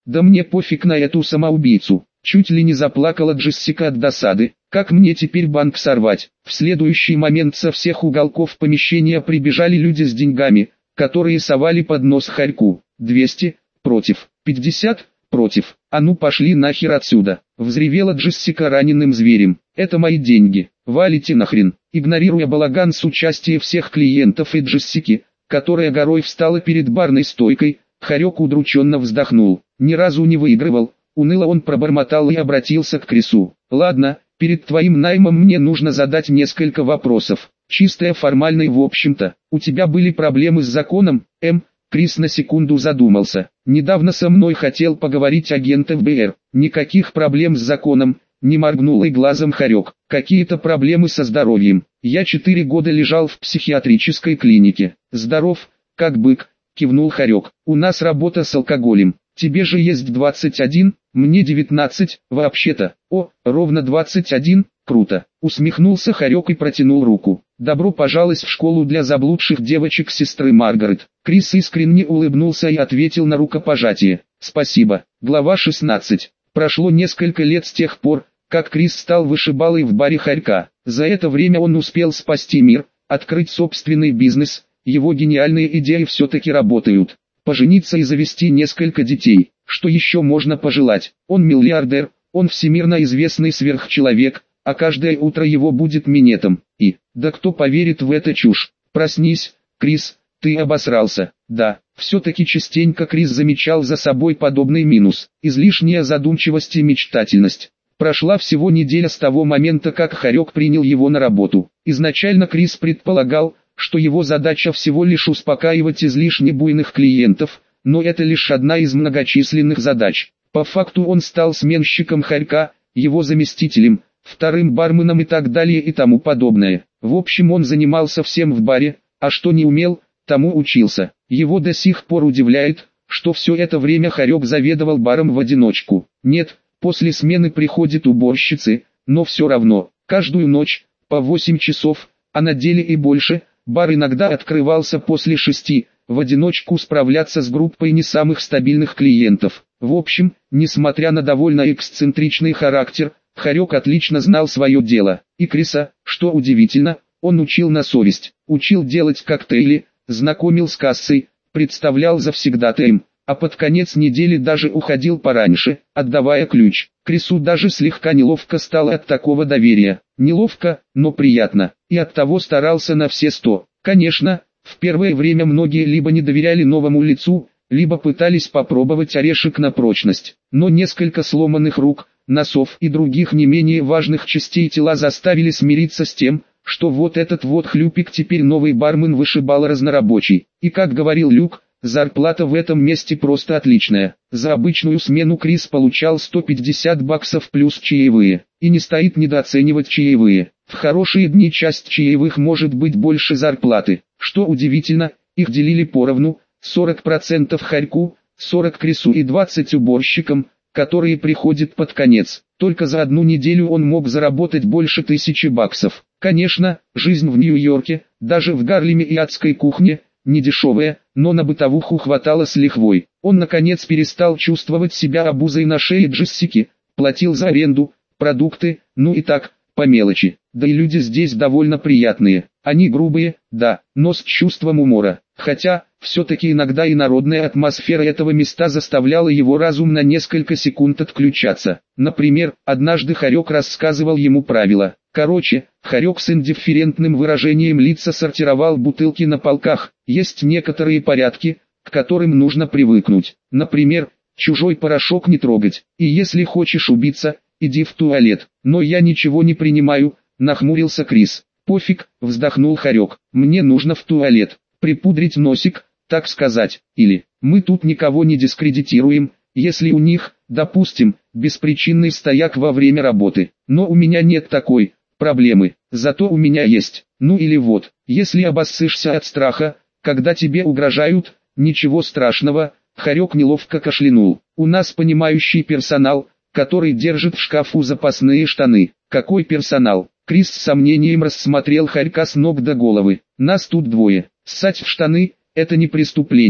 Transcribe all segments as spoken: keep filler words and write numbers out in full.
Да мне пофиг на эту самоубийцу. Чуть ли не заплакала Джессика от досады. Как мне теперь банк сорвать? В следующий момент со всех уголков помещения прибежали люди с деньгами, которые совали под нос Харьку. двести, против, пятьдесят, против. А ну пошли нахер отсюда. Взревела Джессика раненым зверем. Это мои деньги. Валите нахрен. Игнорируя балаган с участием всех клиентов и Джессики, которая горой встала перед барной стойкой, Харек удрученно вздохнул. Ни разу не выигрывал. Уныло он пробормотал и обратился к Крису. Ладно, перед твоим наймом мне нужно задать несколько вопросов. Чистая формальная в общем-то. У тебя были проблемы с законом, М? Крис на секунду задумался. Недавно со мной хотел поговорить агент эф бэ эр. Никаких проблем с законом. Не моргнул и глазом Харек. Какие-то проблемы со здоровьем. Я четыре года лежал в психиатрической клинике. Здоров, как бык, кивнул Харек. У нас работа с алкоголем. Тебе же есть двадцать один, мне девятнадцать, вообще-то. О, ровно двадцать один, круто. Усмехнулся Харек и протянул руку. Добро пожаловать в школу для заблудших девочек сестры Маргарет. Крис искренне улыбнулся и ответил на рукопожатие. Спасибо. Глава шестнадцать. Прошло несколько лет с тех пор, как Крис стал вышибалой в баре Харька. За это время он успел спасти мир, открыть собственный бизнес. Его гениальные идеи все-таки работают. Пожениться и завести несколько детей. Что еще можно пожелать? Он миллиардер, он всемирно известный сверхчеловек, а каждое утро его будет минетом. И, да кто поверит в эту чушь? Проснись, Крис, ты обосрался. Да, все-таки частенько Крис замечал за собой подобный минус. Излишняя задумчивость и мечтательность. Прошла всего неделя с того момента, как Харек принял его на работу. Изначально Крис предполагал, что его задача всего лишь успокаивать излишне буйных клиентов, но это лишь одна из многочисленных задач. По факту он стал сменщиком Харька, его заместителем, вторым барменом и так далее и тому подобное. В общем, он занимался всем в баре, а что не умел, тому учился. Его до сих пор удивляет, что все это время Харек заведовал баром в одиночку. Нет, после смены приходят уборщицы, но все равно, каждую ночь, по восемь часов, а на деле и больше, бар иногда открывался после шести, в одиночку справляться с группой не самых стабильных клиентов. В общем, несмотря на довольно эксцентричный характер, Харек отлично знал свое дело. И Криса, что удивительно, он учил на совесть, учил делать коктейли, знакомил с кассой, представлял завсегдатаем, а под конец недели даже уходил пораньше, отдавая ключ. Крису даже слегка неловко стало от такого доверия. Неловко, но приятно, и оттого старался на все сто. Конечно, в первое время многие либо не доверяли новому лицу, либо пытались попробовать орешек на прочность. Но несколько сломанных рук, носов и других не менее важных частей тела заставили смириться с тем, что вот этот вот хлюпик теперь новый бармен вышибал разнорабочий. И как говорил Люк, зарплата в этом месте просто отличная. За обычную смену Крис получал сто пятьдесят баксов плюс чаевые. И не стоит недооценивать чаевые. В хорошие дни часть чаевых может быть больше зарплаты. Что удивительно, их делили поровну, сорок процентов Харьку, сорок Крису и двадцать уборщикам, которые приходят под конец. Только за одну неделю он мог заработать больше тысячи баксов. Конечно, жизнь в Нью-Йорке, даже в Гарлеме и адской кухне, не дешевая, но на бытовуху хватало с лихвой. Он наконец перестал чувствовать себя обузой на шее Джессики, платил за аренду, продукты, ну и так, по мелочи. Да и люди здесь довольно приятные. Они грубые, да, но с чувством юмора. Хотя, все-таки иногда и народная атмосфера этого места заставляла его разум на несколько секунд отключаться. Например, однажды Харек рассказывал ему правила. Короче, Харек с индифферентным выражением лица сортировал бутылки на полках. Есть некоторые порядки, к которым нужно привыкнуть. Например, чужой порошок не трогать. И если хочешь убиться, иди в туалет. Но я ничего не принимаю, нахмурился Крис. Пофиг, вздохнул Харек. Мне нужно в туалет. Припудрить носик, так сказать. Или, мы тут никого не дискредитируем, если у них, допустим, беспричинный стояк во время работы. Но у меня нет такой проблемы. Зато у меня есть. Ну или вот, если обоссышься от страха, когда тебе угрожают, ничего страшного. Харек неловко кашлянул. У нас понимающий персонал, который держит в шкафу запасные штаны. Какой персонал? Крис с сомнением рассмотрел Харька с ног до головы. Нас тут двое. Ссать в штаны – это не преступление.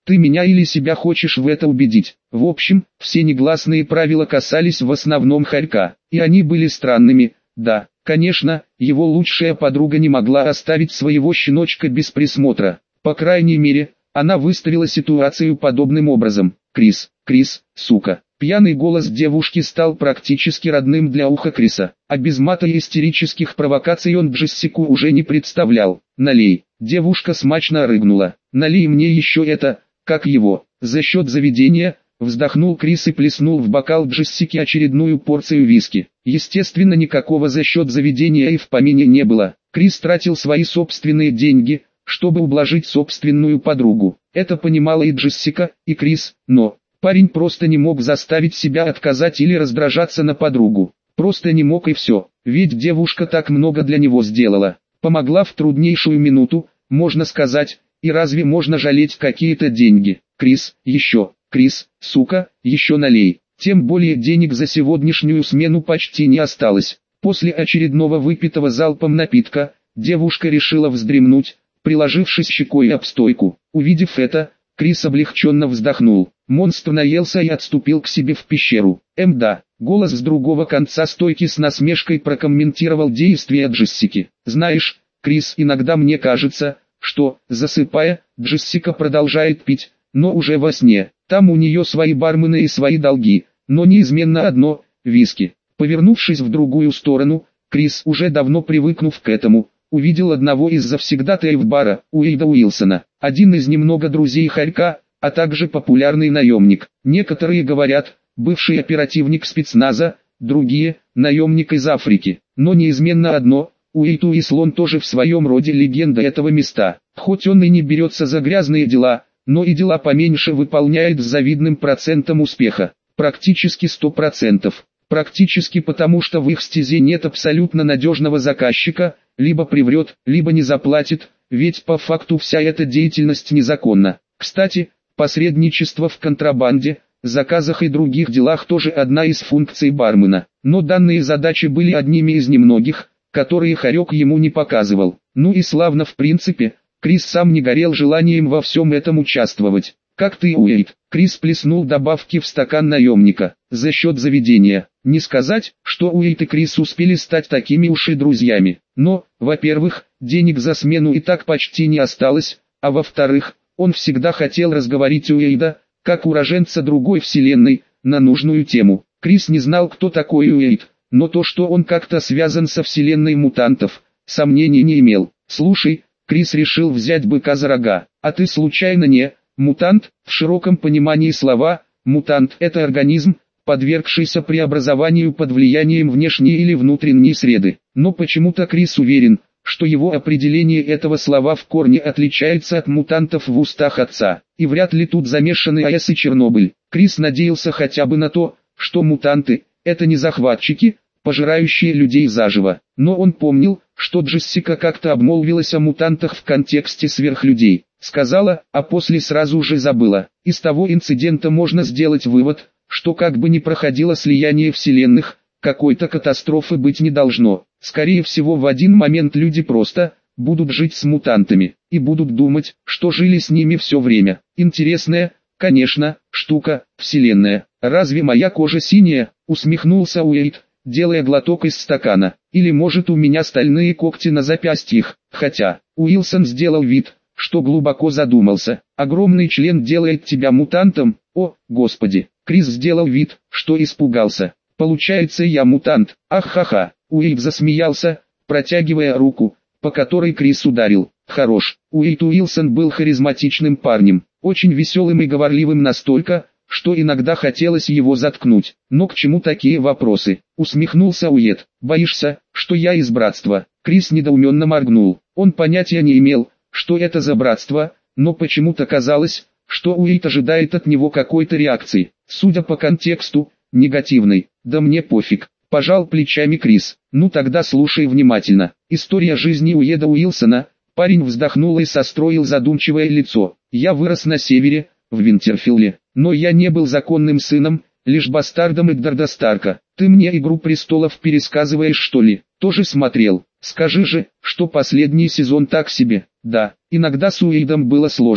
Ты меня или себя хочешь в это убедить? В общем, все негласные правила касались в основном Харька, и они были странными. Да, конечно, его лучшая подруга не могла оставить своего щеночка без присмотра. По крайней мере, она выставила ситуацию подобным образом. Крис, Крис, сука. Пьяный голос девушки стал практически родным для уха Криса, а без мата и истерических провокаций он Джессику уже не представлял. Налей. Девушка смачно рыгнула. Налей мне еще это, как его, за счет заведения. Вздохнул Крис и плеснул в бокал Джессики очередную порцию виски. Естественно, никакого за счет заведения и в помине не было. Крис тратил свои собственные деньги, чтобы ублажить собственную подругу. Это понимала и Джессика, и Крис, но парень просто не мог заставить себя отказать или раздражаться на подругу. Просто не мог и все, ведь девушка так много для него сделала. Помогла в труднейшую минуту, можно сказать, и разве можно жалеть какие-то деньги? Крис, еще. Крис, сука, еще налей. Тем более денег за сегодняшнюю смену почти не осталось. После очередного выпитого залпом напитка, девушка решила вздремнуть, приложившись щекой об стойку. Увидев это, Крис облегченно вздохнул. Монстр наелся и отступил к себе в пещеру. Эм да, голос с другого конца стойки с насмешкой прокомментировал действия Джессики. Знаешь, Крис, иногда мне кажется, что, засыпая, Джессика продолжает пить, но уже во сне. Там у нее свои бармены и свои долги, но неизменно одно – виски. Повернувшись в другую сторону, Крис, уже давно привыкнув к этому, увидел одного из завсегдатаев бара, Уэйда Уилсона, один из немного друзей Харька, а также популярный наемник. Некоторые говорят, бывший оперативник спецназа, другие – наемник из Африки. Но неизменно одно – Уэйд Уилсон тоже в своем роде легенда этого места. Хоть он и не берется за грязные дела, но и дела поменьше выполняет с завидным процентом успеха, практически сто процентов. Практически потому, что в их стезе нет абсолютно надежного заказчика, либо приврет, либо не заплатит, ведь по факту вся эта деятельность незаконна. Кстати, посредничество в контрабанде, заказах и других делах тоже одна из функций бармена. Но данные задачи были одними из немногих, которые Харек ему не показывал. Ну и славно в принципе. Крис сам не горел желанием во всем этом участвовать. «Как ты, Уэйд?» Крис плеснул добавки в стакан наемника. «За счет заведения». Не сказать, что Уэйд и Крис успели стать такими уж и друзьями. Но, во-первых, денег за смену и так почти не осталось, а во-вторых, он всегда хотел разговорить Уэйда, как уроженца другой вселенной, на нужную тему. Крис не знал, кто такой Уэйд, но то, что он как-то связан со вселенной мутантов, сомнений не имел. «Слушай», Крис решил взять быка за рога. «А ты случайно не мутант?» В широком понимании слова «мутант» — это организм, подвергшийся преобразованию под влиянием внешней или внутренней среды. Но почему-то Крис уверен, что его определение этого слова в корне отличается от мутантов в устах отца. И вряд ли тут замешаны АЭС и Чернобыль. Крис надеялся хотя бы на то, что мутанты — это не захватчики, пожирающие людей заживо. Но он помнил, что Джессика как-то обмолвилась о мутантах в контексте сверхлюдей. Сказала, а после сразу же забыла. Из того инцидента можно сделать вывод, что как бы ни проходило слияние вселенных, какой-то катастрофы быть не должно. Скорее всего, в один момент люди просто будут жить с мутантами и будут думать, что жили с ними все время. Интересная, конечно, штука, вселенная. «Разве моя кожа синяя?» — усмехнулся Уэйд, делая глоток из стакана. «Или может у меня стальные когти на запястьях?» Хотя, Уилсон сделал вид, что глубоко задумался. «Огромный член делает тебя мутантом? О, господи!» Крис сделал вид, что испугался. «Получается, я мутант? Ах-ха-ха!» Уэйд засмеялся, протягивая руку, по которой Крис ударил. «Хорош!» Уэйд Уилсон был харизматичным парнем, очень веселым и говорливым настолько, что иногда хотелось его заткнуть. «Но к чему такие вопросы?» — усмехнулся Уэйд. «Боишься, что я из братства?» Крис недоуменно моргнул. Он понятия не имел, что это за братство, но почему-то казалось, что Уэйд ожидает от него какой-то реакции. Судя по контексту, негативной. «Да мне пофиг», — пожал плечами Крис. «Ну тогда слушай внимательно. История жизни Уэйда Уилсона». Парень вздохнул и состроил задумчивое лицо. «Я вырос на севере, в Винтерфилле, но я не был законным сыном, лишь бастардом Эддарда Старка. Ты мне «Игру престолов» пересказываешь, что ли?» «Тоже смотрел. Скажи же, что последний сезон так себе». «Да, иногда с Уэйдом было сложно.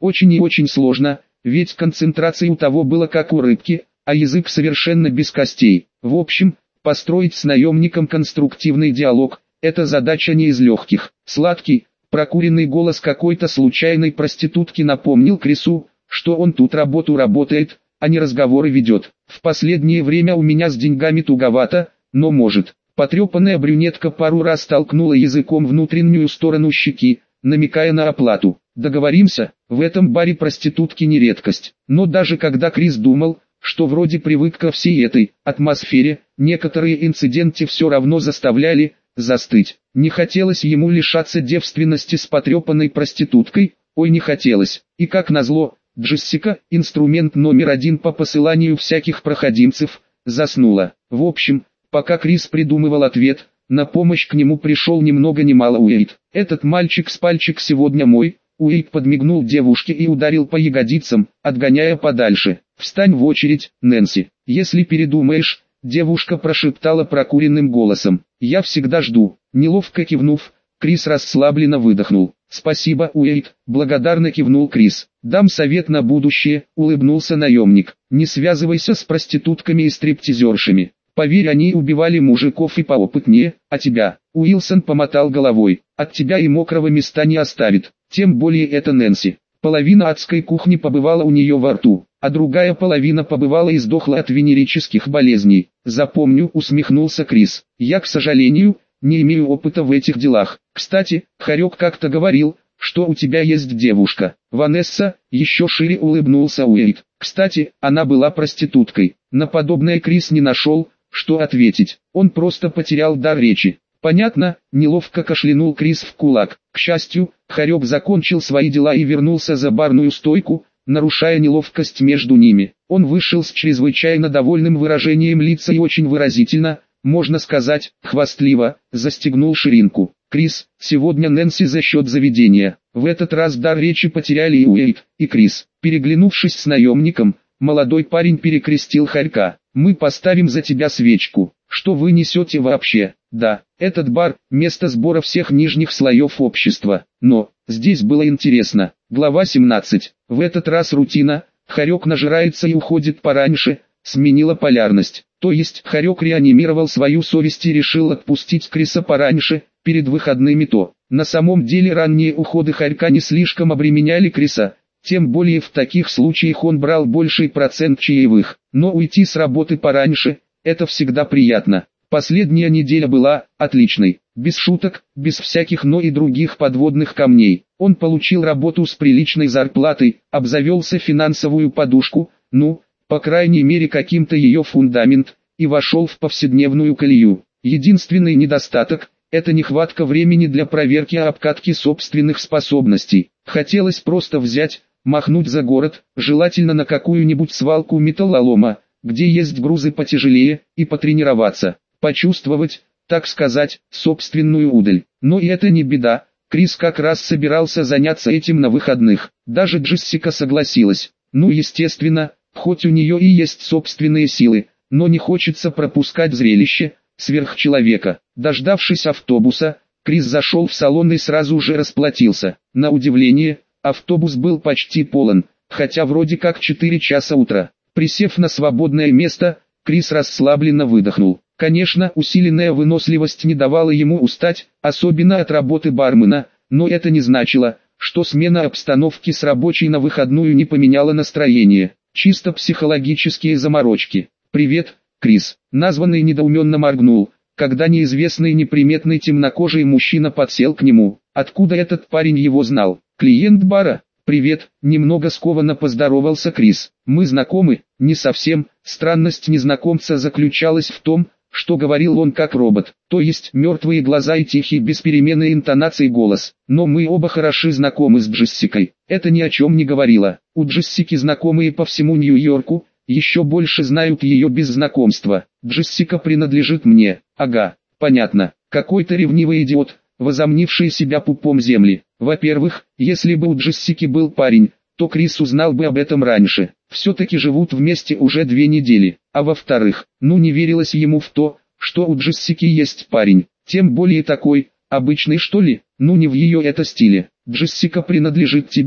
Очень и очень сложно, ведь концентрация у того была как у рыбки, а язык совершенно без костей. В общем, построить с наемником конструктивный диалог – это задача не из легких. Сладкий, прокуренный голос какой-то случайной проститутки напомнил Крису, что он тут работу работает, а не разговоры ведет. В последнее время у меня с деньгами туговато, но может. Потрепанная брюнетка пару раз толкнула языком внутреннюю сторону щеки, намекая на оплату. Договоримся, в этом баре проститутки не редкость. Но даже когда Крис думал, что вроде привык ко всей этой атмосфере, некоторые инциденты все равно заставляли застыть. Не хотелось ему лишаться девственности с потрепанной проституткой, ой не хотелось. И как назло, Джессика, инструмент номер один по посыланию всяких проходимцев, заснула. В общем, пока Крис придумывал ответ, на помощь к нему пришел ни много ни мало Уэйд. «Этот мальчик с пальчик сегодня мой», Уэйд подмигнул девушке и ударил по ягодицам, отгоняя подальше. «Встань в очередь, Нэнси. Если передумаешь», девушка прошептала прокуренным голосом. «Я всегда жду». Неловко кивнув, Крис расслабленно выдохнул. «Спасибо, Уэйд», благодарно кивнул Крис. «Дам совет на будущее», улыбнулся наемник. «Не связывайся с проститутками и стриптизершами. Поверь, они убивали мужиков и поопытнее, а тебя». Уилсон помотал головой. «От тебя и мокрого места не оставит, тем более это Нэнси. Половина адской кухни побывала у нее во рту, а другая половина побывала и сдохла от венерических болезней». «Запомню», усмехнулся Крис. «Я, к сожалению, не имею опыта в этих делах. Кстати, Харек как-то говорил, что у тебя есть девушка». «Ванесса», еще шире улыбнулся Уэйд. «Кстати, она была проституткой». На подобное Крис не нашел, что ответить. Он просто потерял дар речи. «Понятно», неловко кашлянул Крис в кулак. К счастью, Харек закончил свои дела и вернулся за барную стойку, нарушая неловкость между ними. Он вышел с чрезвычайно довольным выражением лица и очень выразительно, можно сказать, хвастливо, застегнул ширинку. «Крис, сегодня Нэнси за счет заведения». В этот раз дар речи потеряли и Уэйд, и Крис. Переглянувшись с наемником, молодой парень перекрестил Харька. «Мы поставим за тебя свечку. Что вы несете вообще?» «Да, этот бар – место сбора всех нижних слоев общества. Но, здесь было интересно». Глава семнадцать. В этот раз рутина, Харек нажирается и уходит пораньше, сменила полярность. То есть Харек реанимировал свою совесть и решил отпустить Криса пораньше, перед выходными. То, на самом деле ранние уходы Харька не слишком обременяли Криса. Тем более в таких случаях он брал больший процент чаевых. Но уйти с работы пораньше – это всегда приятно. Последняя неделя была отличной. Без шуток, без всяких «но» и других подводных камней. Он получил работу с приличной зарплатой, обзавелся финансовую подушку, ну, по крайней мере каким-то ее фундамент, и вошел в повседневную колею. Единственный недостаток – это нехватка времени для проверки и обкатки собственных способностей. Хотелось просто взять, махнуть за город, желательно на какую-нибудь свалку металлолома, где есть грузы потяжелее, и потренироваться, почувствовать, так сказать, собственную удаль. Но и это не беда, Крис как раз собирался заняться этим на выходных. Даже Джессика согласилась. Ну естественно, хоть у нее и есть собственные силы, но не хочется пропускать зрелище сверхчеловека. Дождавшись автобуса, Крис зашел в салон и сразу же расплатился. На удивление, автобус был почти полон, хотя вроде как четыре часа утра. Присев на свободное место, Крис расслабленно выдохнул. Конечно, усиленная выносливость не давала ему устать, особенно от работы бармена, но это не значило, что смена обстановки с рабочей на выходную не поменяла настроение. Чисто психологические заморочки. «Привет, Крис», названный недоуменно моргнул, когда неизвестный неприметный темнокожий мужчина подсел к нему. Откуда этот парень его знал? «Клиент бара?» «Привет», немного скованно поздоровался Крис. «Мы знакомы?» «Не совсем». Странность незнакомца заключалась в том, что говорил он как робот, то есть мертвые глаза и тихий без переменной интонации голос. «Но мы оба хороши знакомы с Джессикой». Это ни о чем не говорило. У Джессики знакомые по всему Нью-Йорку, еще больше знают ее без знакомства. «Джессика принадлежит мне». «Ага, понятно. Какой-то ревнивый идиот, возомнивший себя пупом земли». Во-первых, если бы у Джессики был парень, то Крис узнал бы об этом раньше. Все-таки живут вместе уже две недели. А во-вторых, ну не верилось ему в то, что у Джессики есть парень. Тем более такой, обычный что ли, ну не в ее это стиле. «Джессика принадлежит тебе?»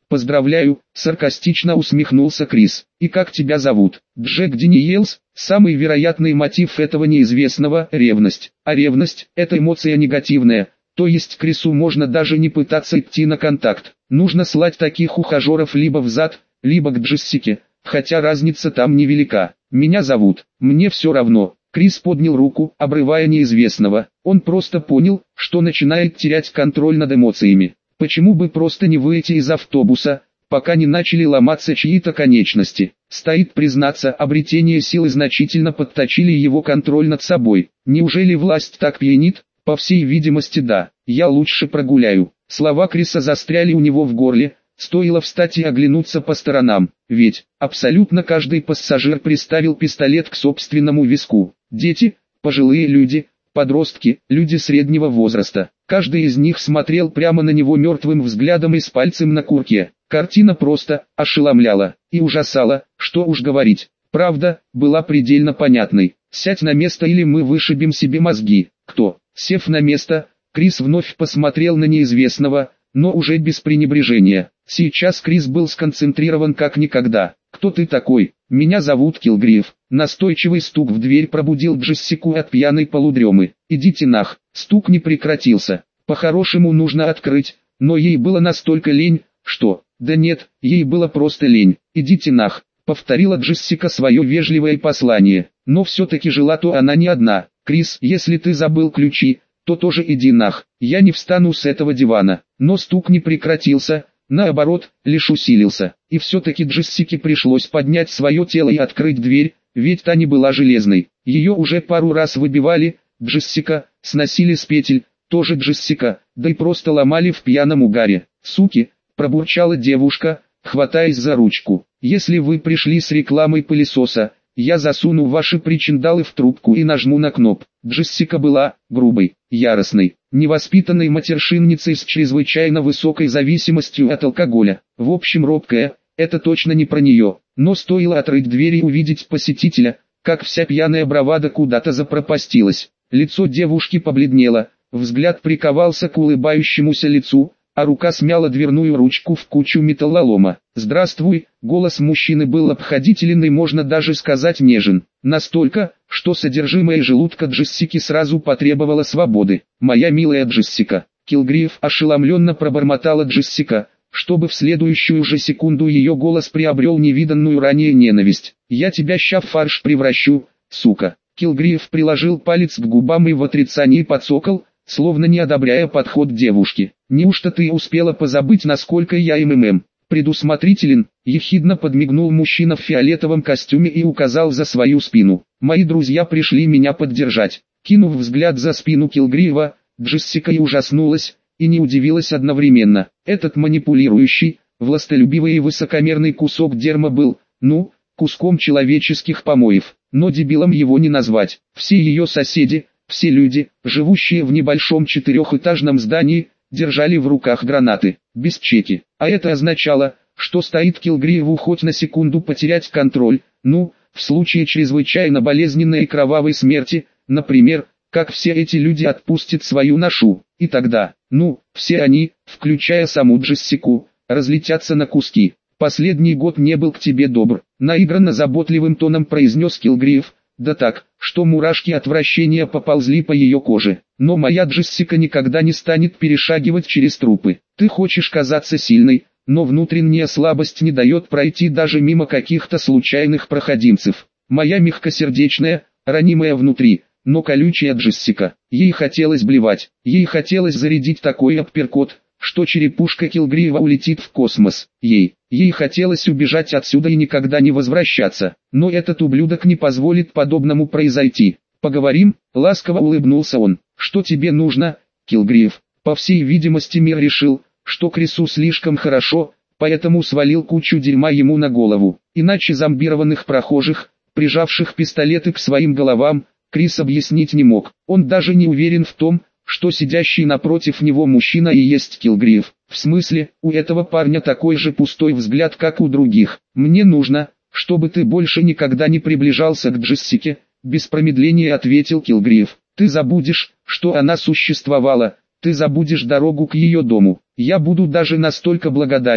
«Поздравляю», — саркастично усмехнулся Крис. «И как тебя зовут?» «Джек Даниэлс». Самый вероятный мотив этого неизвестного – ревность. А ревность – это эмоция негативная, то есть Крису можно даже не пытаться идти на контакт. Нужно слать таких ухажеров либо в зад, либо к Джессике, хотя разница там невелика. «Меня зовут». «Мне все равно». Крис поднял руку, обрывая неизвестного. Он просто понял, что начинает терять контроль над эмоциями. Почему бы просто не выйти из автобуса, пока не начали ломаться чьи-то конечности? Стоит признаться, обретение силы значительно подточили его контроль над собой. Неужели власть так пьянит? По всей видимости, да. «Я лучше прогуляю». Слова Криса застряли у него в горле, стоило встать и оглянуться по сторонам, ведь абсолютно каждый пассажир приставил пистолет к собственному виску. Дети, пожилые люди, подростки, люди среднего возраста. Каждый из них смотрел прямо на него мертвым взглядом и с пальцем на курке. Картина просто ошеломляла и ужасала, что уж говорить. Правда, была предельно понятной. «Сядь на место, или мы вышибем себе мозги». «Кто?» Сев на место, Крис вновь посмотрел на неизвестного, но уже без пренебрежения. Сейчас Крис был сконцентрирован как никогда. «Кто ты такой?» «Меня зовут Килгриф». Настойчивый стук в дверь пробудил Джессику от пьяной полудремы. «Идите нах». Стук не прекратился. По-хорошему нужно открыть, но ей было настолько лень, что... Да нет, ей было просто лень. «Идите нах», повторила Джессика свое вежливое послание. Но все-таки жила-то она не одна. «Крис, если ты забыл ключи, то тоже иди нах. Я не встану с этого дивана». Но стук не прекратился, наоборот, лишь усилился. И все-таки Джессике пришлось поднять свое тело и открыть дверь, ведь та не была железной. Ее уже пару раз выбивали, Джессика, сносили с петель, тоже Джессика, да и просто ломали в пьяном угаре. «Суки», пробурчала девушка, хватаясь за ручку. «Если вы пришли с рекламой пылесоса, я засуну ваши причиндалы в трубку и нажму на кноп». Джессика была грубой, яростной, невоспитанной матершинницей с чрезвычайно высокой зависимостью от алкоголя. В общем, робкая, это точно не про нее. Но стоило открыть дверь и увидеть посетителя, как вся пьяная бравада куда-то запропастилась. Лицо девушки побледнело, взгляд приковался к улыбающемуся лицу, а рука смяла дверную ручку в кучу металлолома. «Здравствуй», голос мужчины был обходителен и, можно даже сказать, нежен. Настолько, что содержимое желудка Джессики сразу потребовало свободы. «Моя милая Джессика». Килгриф ошеломленно пробормотала Джессика, чтобы в следующую же секунду ее голос приобрел невиданную ранее ненависть. «Я тебя ща в фарш превращу, сука». Килгриф приложил палец к губам и в отрицании подсокол, словно не одобряя подход девушки. «Неужто ты успела позабыть, насколько я МММ? Предусмотрителен?» Ехидно подмигнул мужчина в фиолетовом костюме и указал за свою спину. «Мои друзья пришли меня поддержать». Кинув взгляд за спину Килгрива, Джессика и ужаснулась, и не удивилась одновременно. Этот манипулирующий, властолюбивый и высокомерный кусок дерьма был, ну, куском человеческих помоев, но дебилом его не назвать. Все ее соседи, все люди, живущие в небольшом четырехэтажном здании, держали в руках гранаты, без чеки. А это означало, что стоит Килгриву хоть на секунду потерять контроль, ну, в случае чрезвычайно болезненной и кровавой смерти, например, как все эти люди отпустят свою ношу, и тогда, ну, все они, включая саму Джессику, разлетятся на куски. «Последний год не был к тебе добр», наигранно заботливым тоном произнес Килгрив, да так, что мурашки отвращения поползли по ее коже. «Но моя Джессика никогда не станет перешагивать через трупы. Ты хочешь казаться сильной, но внутренняя слабость не дает пройти даже мимо каких-то случайных проходимцев. Моя мягкосердечная, ранимая внутри, но колючая Джессика». Ей хотелось блевать, ей хотелось зарядить такой апперкот, что черепушка Килгрива улетит в космос. Ей, ей хотелось убежать отсюда и никогда не возвращаться, но этот ублюдок не позволит подобному произойти. «Поговорим?» — ласково улыбнулся он. «Что тебе нужно, Килгрив?» По всей видимости, мир решил, что Крису слишком хорошо, поэтому свалил кучу дерьма ему на голову. Иначе зомбированных прохожих, прижавших пистолеты к своим головам, Крис объяснить не мог. Он даже не уверен в том, что сидящий напротив него мужчина и есть Килгрив. В смысле, у этого парня такой же пустой взгляд, как у других. «Мне нужно, чтобы ты больше никогда не приближался к Джессике», без промедления ответил Килгрив. «Ты забудешь, что она существовала, ты забудешь дорогу к ее дому. Я буду даже настолько благодарен,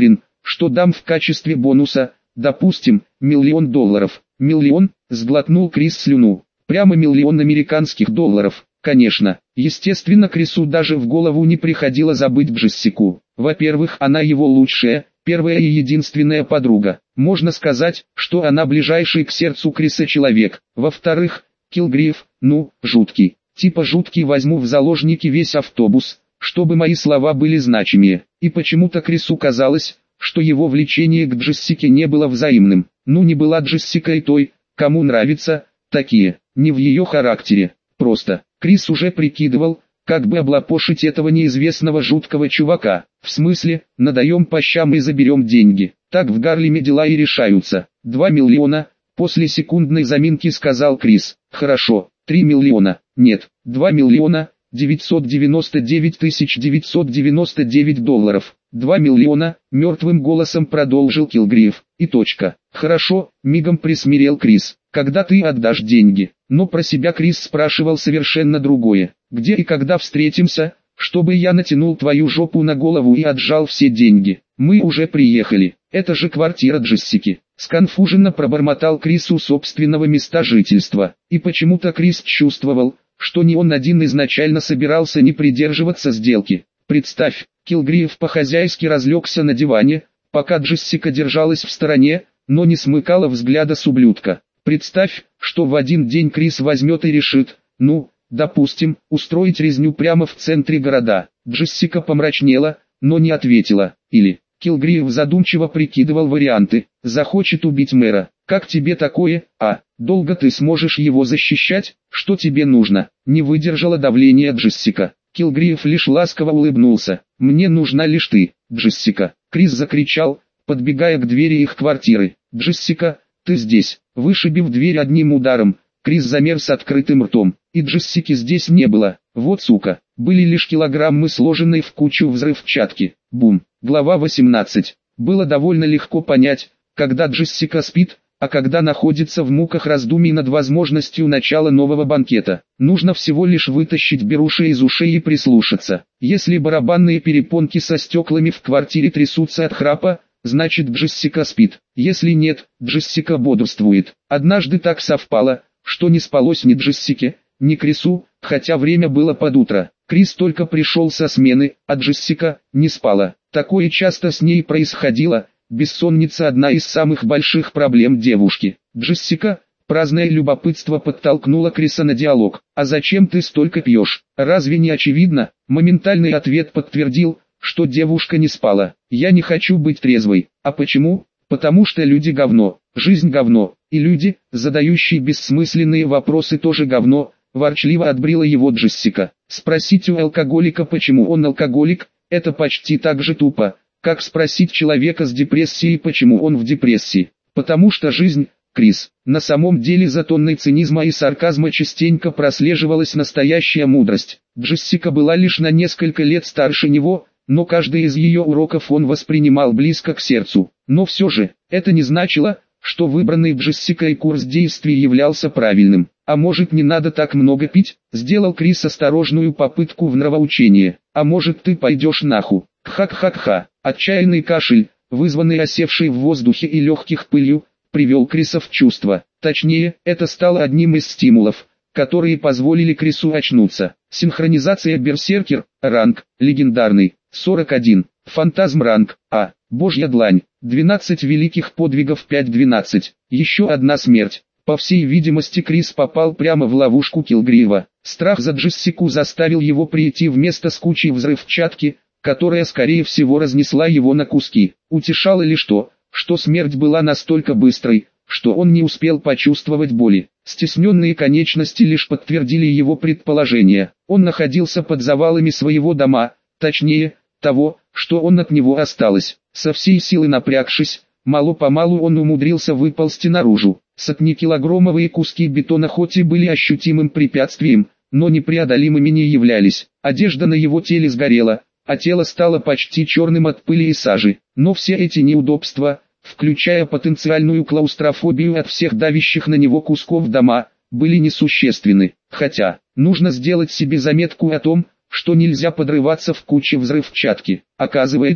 что дам в качестве бонуса, допустим, миллион долларов. Миллион, сглотнул Крис слюну. Прямо миллион американских долларов, конечно. Естественно, Крису даже в голову не приходило забыть Джессику. Во-первых, она его лучшая, первая и единственная подруга. Можно сказать, что она ближайший к сердцу Криса человек. Во-вторых, Килгриф, ну, жуткий. Типа жуткий, возьму в заложники весь автобус, чтобы мои слова были значимее. И почему-то Крису казалось, что его влечение к Джессике не было взаимным. Ну, не была Джессика и той, кому нравятся такие, не в ее характере. Просто, Крис уже прикидывал, как бы облапошить этого неизвестного жуткого чувака. В смысле, надаем по щам и заберем деньги. Так в Гарлеме дела и решаются. Два миллиона, после секундной заминки сказал Крис. Хорошо, три миллиона, нет, два миллиона, девятьсот девяносто девять тысяч девятьсот девяносто девять долларов. Два миллиона, мертвым голосом продолжил Килгриф. И точка. Хорошо, мигом присмирел Крис. Когда ты отдашь деньги? Но про себя Крис спрашивал совершенно другое. Где и когда встретимся, чтобы я натянул твою жопу на голову и отжал все деньги? Мы уже приехали. Это же квартира Джессики. Сконфуженно пробормотал Крис у собственного места жительства. И почему-то Крис чувствовал, что не он один изначально собирался не придерживаться сделки. Представь, Килгриф по-хозяйски разлегся на диване, пока Джессика держалась в стороне, но не смыкала взгляда с ублюдка. Представь, что в один день Крис возьмет и решит, ну, допустим, устроить резню прямо в центре города. Джессика помрачнела, но не ответила. Или, Килгриф задумчиво прикидывал варианты. Захочет убить мэра. Как тебе такое, а? Долго ты сможешь его защищать? Что тебе нужно? Не выдержала давления Джессика. Килгриф лишь ласково улыбнулся. Мне нужна лишь ты, Джессика. Крис закричал, подбегая к двери их квартиры. Джессика, ты здесь. Вышибив дверь одним ударом, Крис замер с открытым ртом. И Джессики здесь не было. Вот сука. Были лишь килограммы сложенной в кучу взрывчатки. Бум. Глава восемнадцать. Было довольно легко понять, когда Джессика спит, а когда находится в муках раздумий над возможностью начала нового банкета. Нужно всего лишь вытащить беруши из ушей и прислушаться. Если барабанные перепонки со стеклами в квартире трясутся от храпа, значит Джессика спит. Если нет, Джессика бодрствует. Однажды так совпало, что не спалось ни Джессике, ни Крису, хотя время было под утро. Крис только пришел со смены, а Джессика не спала. Такое часто с ней происходило. Бессонница – одна из самых больших проблем девушки. Джессика, праздное любопытство подтолкнуло Криса на диалог. «А зачем ты столько пьешь? Разве не очевидно?» Моментальный ответ подтвердил, что девушка не спала. «Я не хочу быть трезвой». «А почему?» «Потому что люди говно, жизнь говно, и люди, задающие бессмысленные вопросы, тоже говно», – ворчливо отбрила его Джессика. Спросить у алкоголика, почему он алкоголик, это почти так же тупо, как спросить человека с депрессией, почему он в депрессии. Потому что жизнь, Крис, на самом деле за тонной цинизма и сарказма частенько прослеживалась настоящая мудрость. Джессика была лишь на несколько лет старше него, но каждый из ее уроков он воспринимал близко к сердцу. Но все же, это не значило, что выбранный Джессикой курс действий являлся правильным. «А может, не надо так много пить?» – сделал Крис осторожную попытку в нравоучение. «А может, ты пойдешь нахуй?» Хак-хак-ха. Отчаянный кашель, вызванный осевшей в воздухе и легких пылью, привел Криса в чувство. Точнее, это стало одним из стимулов, которые позволили Крису очнуться. Синхронизация Берсеркер, ранг, легендарный, сорок один. Фантазм ранг, А, Божья длань, двенадцать великих подвигов пять двенадцать. Еще одна смерть. По всей видимости, Крис попал прямо в ловушку Килгрива. Страх за Джессику заставил его прийти в место с кучей взрывчатки, которая скорее всего разнесла его на куски. Утешало лишь то, что смерть была настолько быстрой, что он не успел почувствовать боли. Стесненные конечности лишь подтвердили его предположение. Он находился под завалами своего дома, точнее, того, что он от него осталось. Со всей силы напрягшись, мало-помалу он умудрился выползти наружу. Сотнекилограммовые куски бетона хоть и были ощутимым препятствием, но непреодолимыми не являлись. Одежда на его теле сгорела, а тело стало почти черным от пыли и сажи. Но все эти неудобства, включая потенциальную клаустрофобию от всех давящих на него кусков дома, были несущественны. Хотя, нужно сделать себе заметку о том, что нельзя подрываться в куче взрывчатки. Оказывается,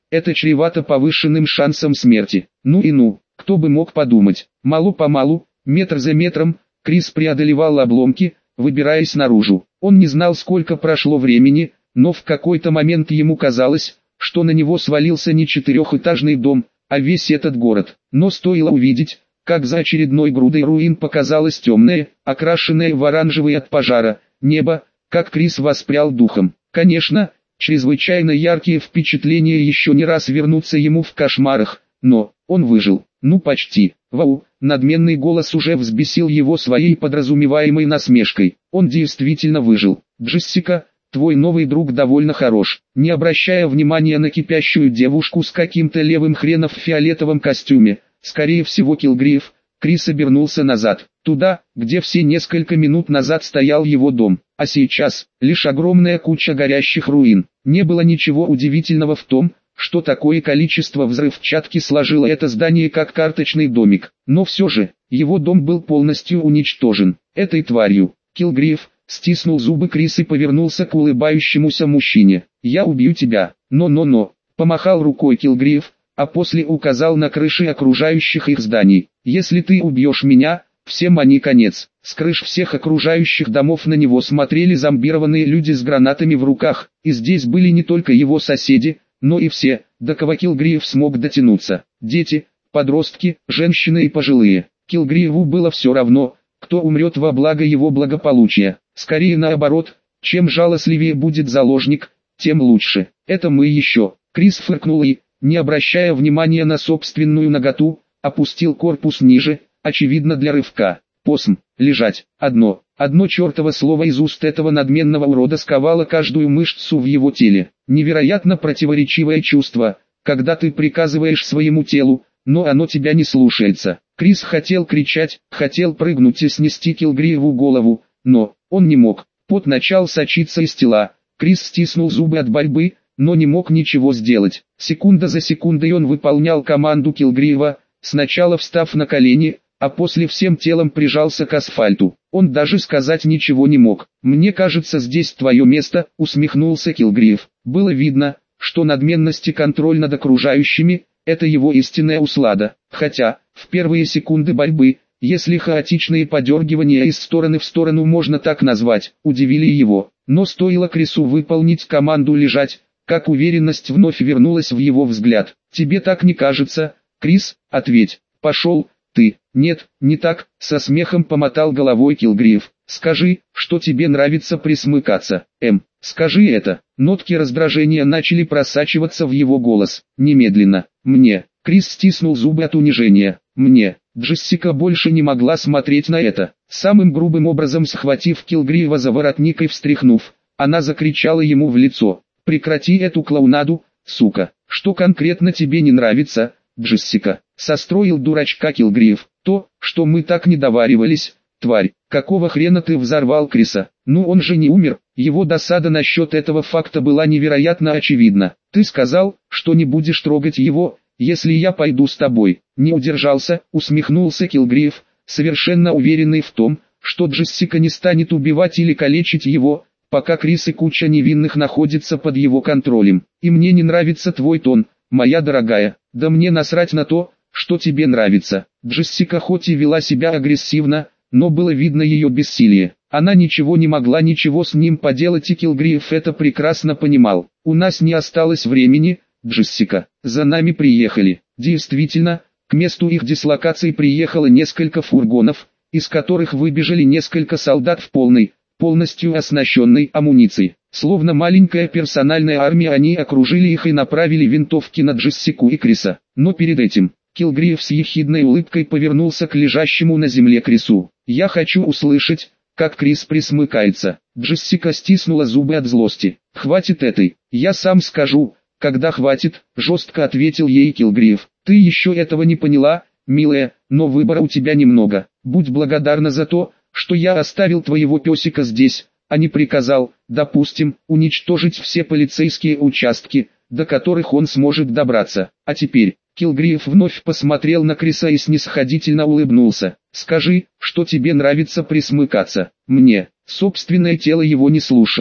это чревато повышенным шансом смерти. Ну и ну, кто бы мог подумать. Мало-помалу, метр за метром, Крис преодолевал обломки, выбираясь наружу. Он не знал, сколько прошло времени, но в какой-то момент ему казалось, что на него свалился не четырехэтажный дом, а весь этот город. Но стоило увидеть, как за очередной грудой руин показалось темное, окрашенное в оранжевый от пожара, небо, как Крис воспрял духом. Конечно, чрезвычайно яркие впечатления еще не раз вернутся ему в кошмарах, но он выжил. Ну почти. Вау, надменный голос уже взбесил его своей подразумеваемой насмешкой. Он действительно выжил. Джессика, твой новый друг довольно хорош. Не обращая внимания на кипящую девушку с каким-то левым хреном в фиолетовом костюме, скорее всего Килгриф, Крис обернулся назад, туда, где все несколько минут назад стоял его дом, а сейчас лишь огромная куча горящих руин. Не было ничего удивительного в том, что такое количество взрывчатки сложило это здание как карточный домик, но все же, его дом был полностью уничтожен этой тварью. Килгриф стиснул зубы Крис и повернулся к улыбающемуся мужчине. «Я убью тебя, но-но-но», помахал рукой Килгриф, а после указал на крыши окружающих их зданий. «Если ты убьешь меня, всем они конец». С крыш всех окружающих домов на него смотрели зомбированные люди с гранатами в руках, и здесь были не только его соседи, но и все, до кого Килгриф смог дотянуться. Дети, подростки, женщины и пожилые. Килгрифу было все равно, кто умрет во благо его благополучия. Скорее наоборот, чем жалостливее будет заложник, тем лучше. Это мы еще. Крис фыркнул и, не обращая внимания на собственную наготу, опустил корпус ниже, очевидно для рывка. Посм, лежать. Одно, одно чертово слово из уст этого надменного урода сковало каждую мышцу в его теле. Невероятно противоречивое чувство, когда ты приказываешь своему телу, но оно тебя не слушается. Крис хотел кричать, хотел прыгнуть и снести Килгриву голову, но он не мог. Пот начал сочиться из тела. Крис стиснул зубы от борьбы, но не мог ничего сделать. Секунда за секундой он выполнял команду Килгрива, сначала встав на колени, а после всем телом прижался к асфальту. Он даже сказать ничего не мог. «Мне кажется, здесь твое место», — усмехнулся Килгрив. Было видно, что надменность и контроль над окружающими — это его истинная услада. Хотя, в первые секунды борьбы, если хаотичные подергивания из стороны в сторону можно так назвать, удивили его. Но стоило Крису выполнить команду лежать, как уверенность вновь вернулась в его взгляд. «Тебе так не кажется, Крис? Ответь. Пошел ты». «Нет, не так», — со смехом помотал головой Килгрив. «Скажи, что тебе нравится присмыкаться, Эм, скажи это». Нотки раздражения начали просачиваться в его голос. «Немедленно. Мне». Крис стиснул зубы от унижения. «Мне». Джессика больше не могла смотреть на это. Самым грубым образом схватив Килгрива за воротник и встряхнув, она закричала ему в лицо: «Прекрати эту клоунаду, сука! Что конкретно тебе не нравится, Джессика?» Состроил дурачка Килгрив. «То, что мы так не договаривались, тварь. Какого хрена ты взорвал Криса? Ну он же не умер». Его досада насчет этого факта была невероятно очевидна. «Ты сказал, что не будешь трогать его, если я пойду с тобой». Не удержался, усмехнулся Килгрив, совершенно уверенный в том, что Джессика не станет убивать или калечить его, пока Крис и куча невинных находится под его контролем. «И мне не нравится твой тон, моя дорогая». «Да мне насрать на то, что тебе нравится». Джессика хоть и вела себя агрессивно, но было видно ее бессилие. Она ничего не могла ничего с ним поделать, и Килгрив это прекрасно понимал. «У нас не осталось времени, Джессика. За нами приехали». Действительно, к месту их дислокации приехало несколько фургонов, из которых выбежали несколько солдат в полной, полностью оснащенной амуницией. Словно маленькая персональная армия, они окружили их и направили винтовки на Джессику и Криса. Но перед этим, Килгрив с ехидной улыбкой повернулся к лежащему на земле Крису. «Я хочу услышать, как Крис присмыкается». Джессика стиснула зубы от злости. «Хватит этой, я сам скажу, когда хватит», — жестко ответил ей Килгрив. «Ты еще этого не поняла, милая, но выбора у тебя немного. Будь благодарна за то, что я оставил твоего песика здесь, а не приказал, допустим, уничтожить все полицейские участки, до которых он сможет добраться. А теперь...» Килгрив вновь посмотрел на Криса и снисходительно улыбнулся. «Скажи, что тебе нравится присмыкаться». Мне, собственное тело его не слушалось,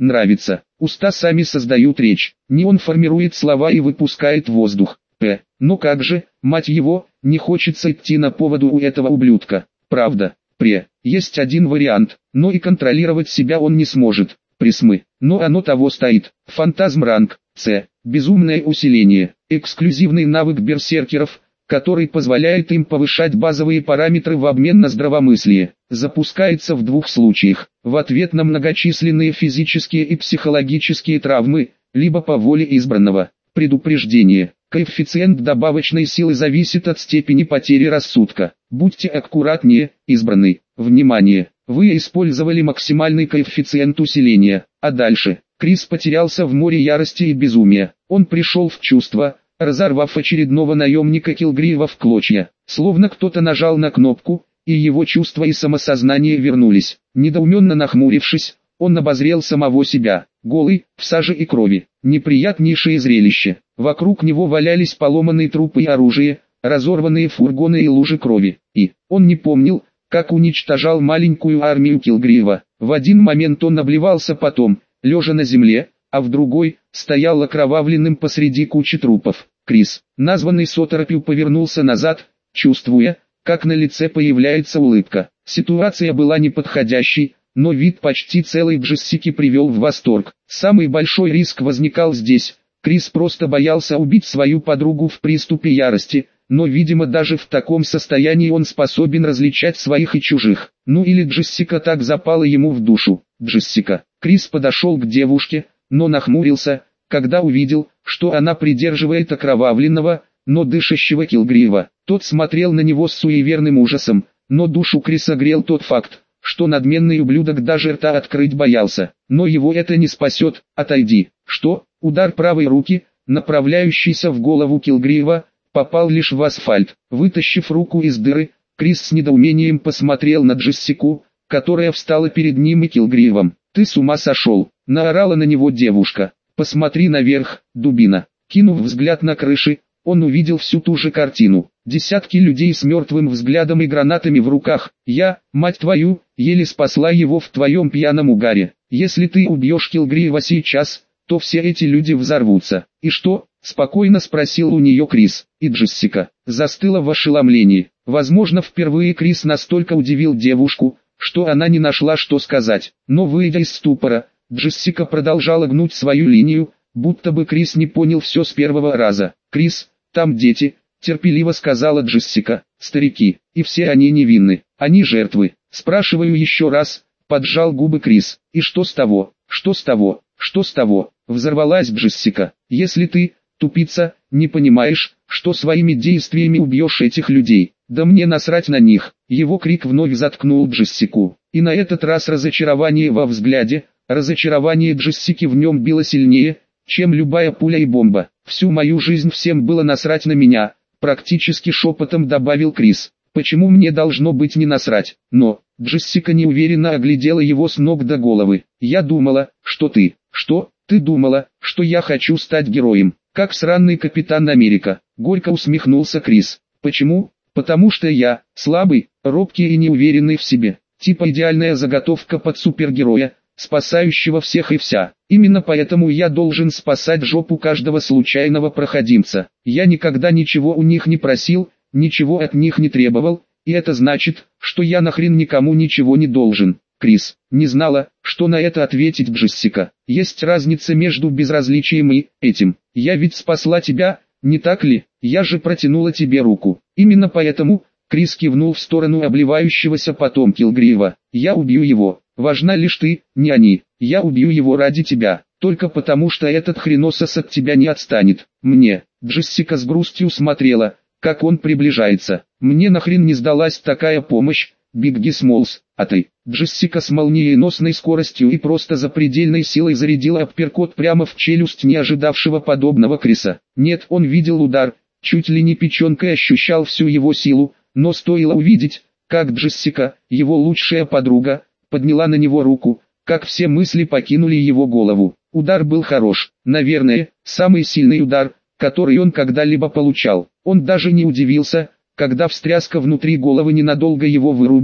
нравится. Уста сами создают речь. Не он формирует слова и выпускает воздух. П. Но как же, мать его, не хочется идти на поводу у этого ублюдка. Правда. Пре. Есть один вариант, но и контролировать себя он не сможет. Присмы. Но оно того стоит. Фантазм ранг. С. Безумное усиление. Эксклюзивный навык берсеркеров, который позволяет им повышать базовые параметры в обмен на здравомыслие. Запускается в двух случаях. В ответ на многочисленные физические и психологические травмы, либо по воле избранного. Предупреждение. Коэффициент добавочной силы зависит от степени потери рассудка. Будьте аккуратнее, избранный. Внимание! Вы использовали максимальный коэффициент усиления. А дальше? Крис потерялся в море ярости и безумия. Он пришел в чувство, разорвав очередного наемника Килгрива в клочья. Словно кто-то нажал на кнопку, и его чувства и самосознание вернулись. Недоуменно нахмурившись, он обозрел самого себя, голый, в саже и крови. Неприятнейшее зрелище. Вокруг него валялись поломанные трупы и оружие, разорванные фургоны и лужи крови. И он не помнил, как уничтожал маленькую армию Килгрива. В один момент он обливался потом, лежа на земле, а в другой, стоял окровавленным посреди кучи трупов. Крис, названный с оторопью, повернулся назад, чувствуя, как на лице появляется улыбка. Ситуация была неподходящей, но вид почти целой Джессики привел в восторг. Самый большой риск возникал здесь. Крис просто боялся убить свою подругу в приступе ярости, но видимо даже в таком состоянии он способен различать своих и чужих. Ну или Джессика так запала ему в душу. Джессика. Крис подошел к девушке, но нахмурился, когда увидел, что она придерживает окровавленного, но дышащего Килгрива. Тот смотрел на него с суеверным ужасом, но душу Криса грел тот факт, что надменный ублюдок даже рта открыть боялся. Но его это не спасет. Отойди. Что? Удар правой руки, направляющийся в голову Килгрива, попал лишь в асфальт. Вытащив руку из дыры, Крис с недоумением посмотрел на Джессику, которая встала перед ним и Килгривом. «Ты с ума сошел!» — наорала на него девушка. «Посмотри наверх, дубина!» Кинув взгляд на крыши, он увидел всю ту же картину. Десятки людей с мертвым взглядом и гранатами в руках. «Я, мать твою, еле спасла его в твоем пьяном угаре. Если ты убьешь Килгрива сейчас, то все эти люди взорвутся». «И что?» — спокойно спросил у нее Крис. И Джессика застыла в ошеломлении. Возможно, впервые Крис настолько удивил девушку, что она не нашла, что сказать. Но выйдя из ступора, Джессика продолжала гнуть свою линию, будто бы Крис не понял все с первого раза. «Крис, там дети», — терпеливо сказала Джессика. «Старики, и все они невинны, они жертвы. Спрашиваю еще раз», — поджал губы Крис. «И что с того? Что с того? Что с того?» — взорвалась Джессика. «Если ты, тупица, не понимаешь, что своими действиями убьешь этих людей, да мне насрать на них». Его крик вновь заткнул Джессику. И на этот раз разочарование во взгляде, разочарование Джессики в нем било сильнее, чем любая пуля и бомба. «Всю мою жизнь всем было насрать на меня», — практически шепотом добавил Крис. «Почему мне должно быть не насрать?» Но Джессика неуверенно оглядела его с ног до головы. «Я думала, что ты...» «Что? Ты думала, что я хочу стать героем, как сраный Капитан Америка?» Горько усмехнулся Крис. «Почему? Потому что я, слабый, робкий и неуверенный в себе. Типа идеальная заготовка под супергероя, спасающего всех и вся. Именно поэтому я должен спасать жопу каждого случайного проходимца. Я никогда ничего у них не просил, ничего от них не требовал, и это значит, что я нахрен никому ничего не должен». Крис не знала, что на это ответить Джессика. «Есть разница между безразличием и этим. Я ведь спасла тебя, не так ли? Я же протянула тебе руку. Именно поэтому...» Крис кивнул в сторону обливающегося потом Килгрива. «Я убью его. Важна лишь ты, не они. Я убью его ради тебя, только потому что этот хреносос от тебя не отстанет. Мне...» Джессика с грустью смотрела, как он приближается. «Мне нахрен не сдалась такая помощь, Бигги Смолс, а ты?» Джессика с молниеносной скоростью и просто запредельной силой зарядила апперкот прямо в челюсть не ожидавшего подобного Криса. Нет, он видел удар, чуть ли не печенкой ощущал всю его силу, но стоило увидеть, как Джессика, его лучшая подруга, подняла на него руку, как все мысли покинули его голову. Удар был хорош, наверное, самый сильный удар, который он когда-либо получал. Он даже не удивился, когда встряска внутри головы ненадолго его вырубила,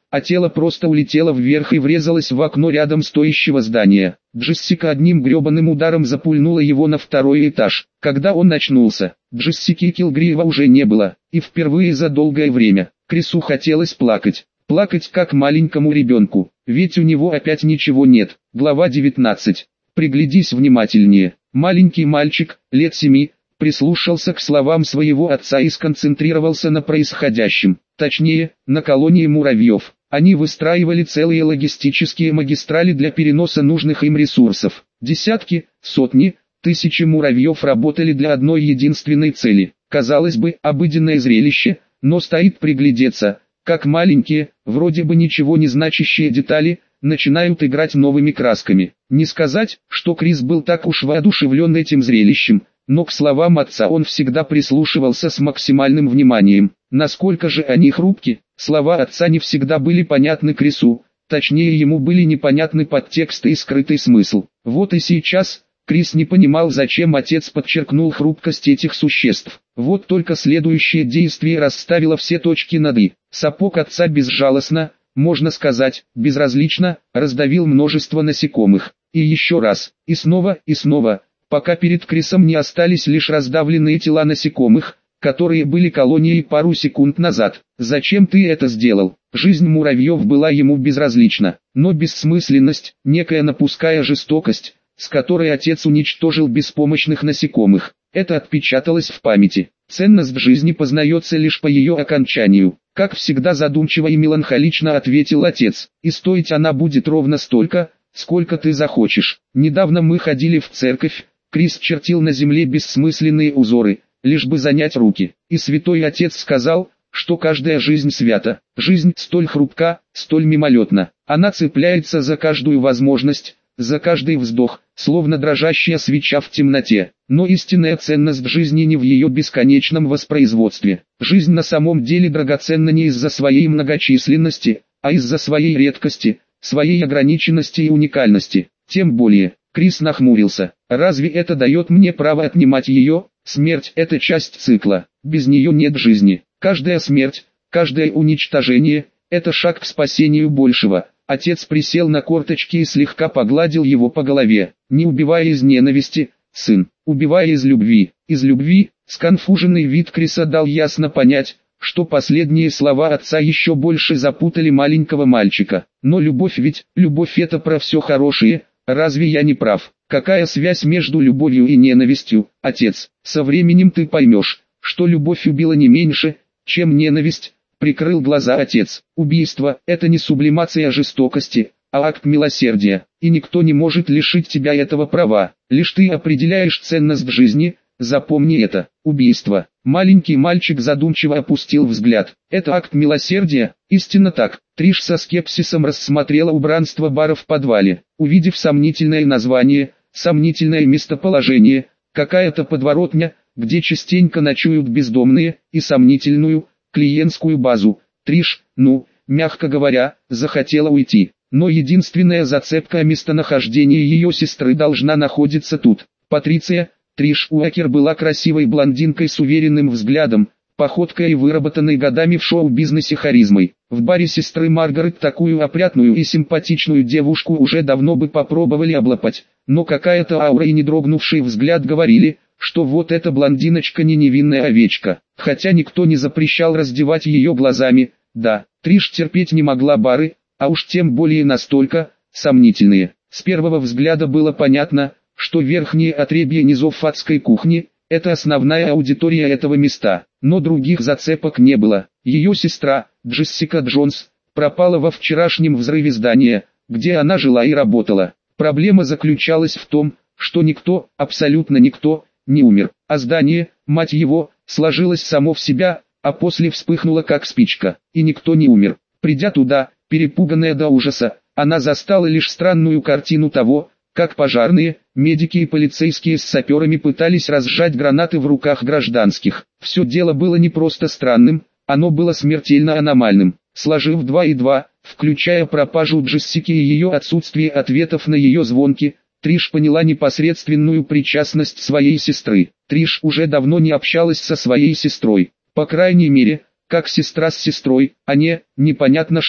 а тело просто улетело вверх и врезалось в окно рядом стоящего здания. Джессика одним гребаным ударом запульнула его на второй этаж. Когда он очнулся, Джессики Килгрива уже не было, и впервые за долгое время Крису хотелось плакать. Плакать как маленькому ребенку, ведь у него опять ничего нет. Глава девятнадцать. Приглядись внимательнее. Маленький мальчик, лет семи, прислушался к словам своего отца и сконцентрировался на происходящем. Точнее, на колонии муравьев. Они выстраивали целые логистические магистрали для переноса нужных им ресурсов. Десятки, сотни, тысячи муравьев работали для одной единственной цели. Казалось бы, обыденное зрелище, но стоит приглядеться, как маленькие, вроде бы ничего не значащие детали, начинают играть новыми красками. Не сказать, что Крис был так уж воодушевлен этим зрелищем, но к словам отца он всегда прислушивался с максимальным вниманием. Насколько же они хрупки, слова отца не всегда были понятны Крису, точнее ему были непонятны подтекст и скрытый смысл. Вот и сейчас Крис не понимал, зачем отец подчеркнул хрупкость этих существ. Вот только следующее действие расставило все точки над «и». Сапог отца безжалостно, можно сказать, безразлично, раздавил множество насекомых. И еще раз, и снова, и снова, пока перед Крисом не остались лишь раздавленные тела насекомых, которые были колонией пару секунд назад. «Зачем ты это сделал?» Жизнь муравьев была ему безразлична, но бессмысленность, некая напуская жестокость, с которой отец уничтожил беспомощных насекомых, это отпечаталось в памяти. Ценность жизни познается лишь по ее окончанию. Как всегда задумчиво и меланхолично ответил отец, и стоить она будет ровно столько, сколько ты захочешь. Недавно мы ходили в церковь, Крис чертил на земле бессмысленные узоры, лишь бы занять руки. И святой отец сказал, что каждая жизнь свята. Жизнь столь хрупка, столь мимолетна. Она цепляется за каждую возможность, за каждый вздох, словно дрожащая свеча в темноте. Но истинная ценность жизни не в ее бесконечном воспроизводстве. Жизнь на самом деле драгоценна не из-за своей многочисленности, а из-за своей редкости, своей ограниченности и уникальности. Тем более, Крис нахмурился. Разве это дает мне право отнимать ее? Смерть – это часть цикла. Без нее нет жизни. Каждая смерть, каждое уничтожение – это шаг к спасению большего. Отец присел на корточки и слегка погладил его по голове. Не убивая из ненависти, сын, убивая из любви. Из любви, сконфуженный вид Криса дал ясно понять, что последние слова отца еще больше запутали маленького мальчика. Но любовь ведь, любовь это про все хорошее, разве я не прав? Какая связь между любовью и ненавистью, отец? Со временем ты поймешь, что любовь убила не меньше, чем ненависть. Прикрыл глаза отец. Убийство – это не сублимация жестокости, а акт милосердия, и никто не может лишить тебя этого права. Лишь ты определяешь ценность жизни, запомни это. Убийство. Маленький мальчик задумчиво опустил взгляд. Это акт милосердия? Истинно так. Триш со скепсисом рассмотрела убранство бара в подвале. Увидев сомнительное название, сомнительное местоположение, какая-то подворотня, где частенько ночуют бездомные, и сомнительную, клиентскую базу, Триш, ну, мягко говоря, захотела уйти. Но единственная зацепка о местонахождении ее сестры должна находиться тут. Патриция, Триш Уокер была красивой блондинкой с уверенным взглядом, походкой и выработанной годами в шоу-бизнесе харизмой. В баре сестры Маргарет такую опрятную и симпатичную девушку уже давно бы попробовали облапать, но какая-то аура и недрогнувший взгляд говорили, что вот эта блондиночка не невинная овечка, хотя никто не запрещал раздевать ее глазами. Да, Триш терпеть не могла бары, а уж тем более настолько сомнительные. С первого взгляда было понятно, что верхние отребья низов адской кухни – это основная аудитория этого места, но других зацепок не было. Ее сестра, Джессика Джонс, пропала во вчерашнем взрыве здания, где она жила и работала. Проблема заключалась в том, что никто, абсолютно никто, не умер, а здание, мать его, сложилось само в себя, а после вспыхнуло как спичка, и никто не умер. Придя туда, перепуганная до ужаса, она застала лишь странную картину того, как пожарные, медики и полицейские с саперами пытались разжать гранаты в руках гражданских. Все дело было не просто странным, оно было смертельно аномальным. Сложив два и два, включая пропажу Джессики и ее отсутствие ответов на ее звонки, Триш поняла непосредственную причастность своей сестры. Триш уже давно не общалась со своей сестрой, по крайней мере, как сестра с сестрой, а не, непонятно что.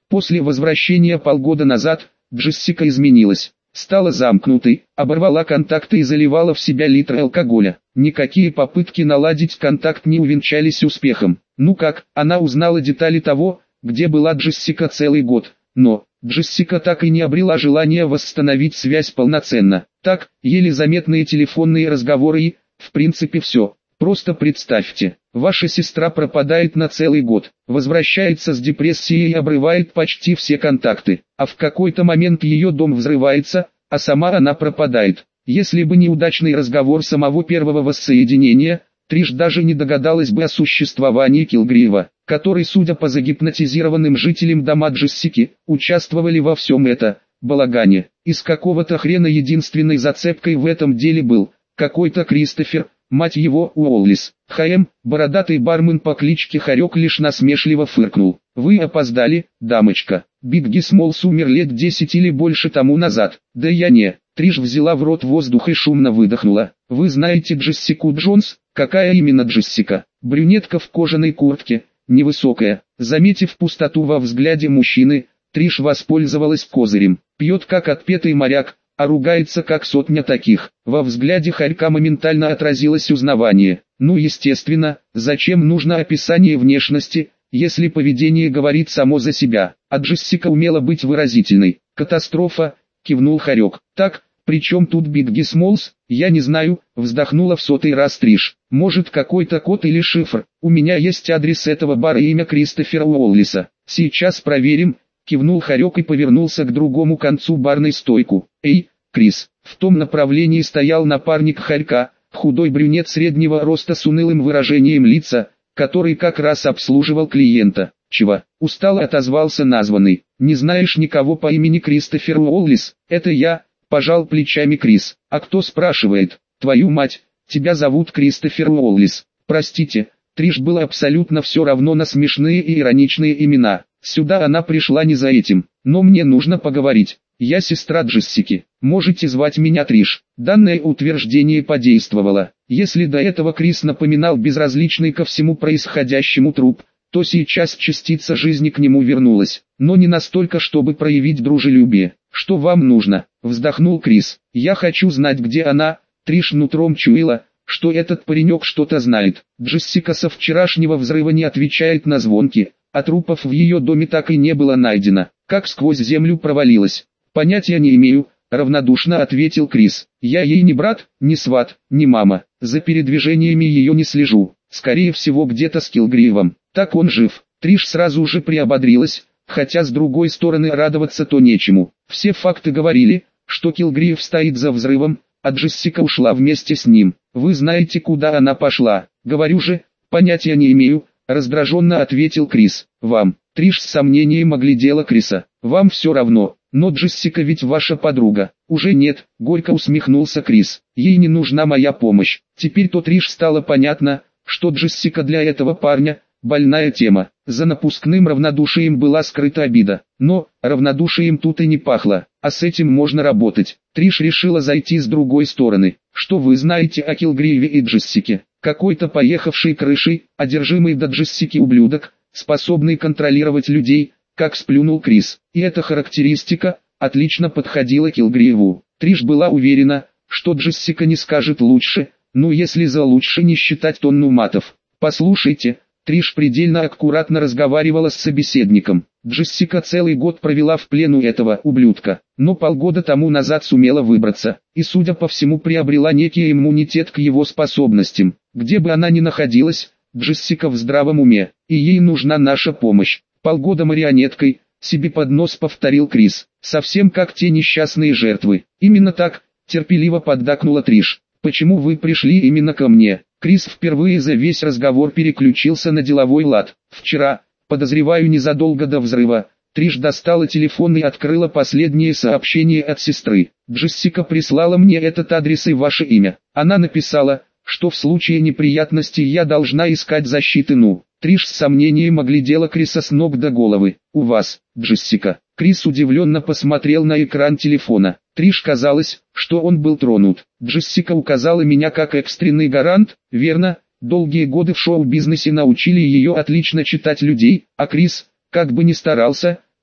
После возвращения полгода назад, Джессика изменилась. Стала замкнутой, оборвала контакты и заливала в себя литры алкоголя. Никакие попытки наладить контакт не увенчались успехом. Ну как, она узнала детали того, где была Джессика целый год. Но, Джессика так и не обрела желания восстановить связь полноценно. Так, еле заметные телефонные разговоры и, в принципе, все. Просто представьте, ваша сестра пропадает на целый год, возвращается с депрессией и обрывает почти все контакты, а в какой-то момент ее дом взрывается, а сама она пропадает. Если бы неудачный разговор самого первого воссоединения, Триш даже не догадалась бы о существовании Килгрива, который, судя по загипнотизированным жителям дома Джессики, участвовали во всем это балагане. Из какого-то хрена единственной зацепкой в этом деле был какой-то Кристофер, мать его, Уоллис. ХМ, бородатый бармен по кличке Хорек, лишь насмешливо фыркнул. Вы опоздали, дамочка. Бигги Смолс умер лет десять или больше тому назад. Да я не. Триш взяла в рот воздух и шумно выдохнула. Вы знаете Джессику Джонс? Какая именно Джессика? Брюнетка в кожаной куртке, невысокая. Заметив пустоту во взгляде мужчины, Триш воспользовалась козырем. Пьет как отпетый моряк, а ругается как сотня таких. Во взгляде Хорька моментально отразилось узнавание. Ну естественно, зачем нужно описание внешности, если поведение говорит само за себя. А Джессика умела быть выразительной. Катастрофа, кивнул Хорек. Так, при чем тут Бигги Смолс, я не знаю, вздохнула в сотый раз Триш. Может какой-то код или шифр, у меня есть адрес этого бара и имя Кристофера Уоллиса. Сейчас проверим. Кивнул Хорек и повернулся к другому концу барной стойку. «Эй, Крис!» В том направлении стоял напарник Хорька, худой брюнет среднего роста с унылым выражением лица, который как раз обслуживал клиента. «Чего?» — устало отозвался названный. «Не знаешь никого по имени Кристофер Уоллис?» «Это я», — пожал плечами Крис. «А кто спрашивает?» «Твою мать, тебя зовут Кристофер Уоллис». «Простите». Триш было абсолютно все равно на смешные и ироничные имена. Сюда она пришла не за этим, но мне нужно поговорить. Я сестра Джессики, можете звать меня Триш. Данное утверждение подействовало. Если до этого Крис напоминал безразличный ко всему происходящему труп, то сейчас частица жизни к нему вернулась, но не настолько, чтобы проявить дружелюбие. «Что вам нужно?» — вздохнул Крис. «Я хочу знать, где она». Триш нутром чуяла, что этот паренек что-то знает. Джессика со вчерашнего взрыва не отвечает на звонки, а трупов в ее доме так и не было найдено. Как сквозь землю провалилась. «Понятия не имею», — равнодушно ответил Крис. «Я ей не брат, не сват, не мама. За передвижениями ее не слежу. Скорее всего где-то с Килгривом. Так он жив». Триш сразу же приободрилась, хотя с другой стороны радоваться-то нечему. Все факты говорили, что Килгрив стоит за взрывом, а Джессика ушла вместе с ним. «Вы знаете, куда она пошла?» «Говорю же, понятия не имею», — раздраженно ответил Крис. «Вам». Триш с сомнением оглядела Криса. «Вам все равно, но Джессика ведь ваша подруга». «Уже нет», — горько усмехнулся Крис. «Ей не нужна моя помощь». Теперь-то Триш стало понятно, что Джессика для этого парня — больная тема. За напускным равнодушием была скрыта обида. Но равнодушием тут и не пахло, а с этим можно работать. Триш решила зайти с другой стороны. «Что вы знаете о Килгриве и Джессике?» «Какой-то поехавший крышей, одержимый до Джессики ублюдок, способный контролировать людей», как сплюнул Крис. И эта характеристика отлично подходила Килгриву. Триш была уверена, что Джессика не скажет лучше, ну если за лучше не считать тонну матов. «Послушайте», Триш предельно аккуратно разговаривала с собеседником. Джессика целый год провела в плену этого ублюдка, но полгода тому назад сумела выбраться, и судя по всему приобрела некий иммунитет к его способностям. Где бы она ни находилась, Джессика в здравом уме, и ей нужна наша помощь. Полгода марионеткой, себе под нос повторил Крис, совсем как те несчастные жертвы. Именно так, терпеливо поддакнула Триш. «Почему вы пришли именно ко мне?» Крис впервые за весь разговор переключился на деловой лад. «Вчера, подозреваю незадолго до взрыва, Триш достала телефон и открыла последнее сообщение от сестры. Джессика прислала мне этот адрес и ваше имя. Она написала, что в случае неприятностей я должна искать защиты. Ну». Триш с сомнением оглядела Криса с ног до головы. «У вас, Джессика». Крис удивленно посмотрел на экран телефона. Триш казалось, что он был тронут. «Джессика указала меня как экстренный гарант, верно? Долгие годы в шоу-бизнесе научили ее отлично читать людей, а Крис, как бы ни старался,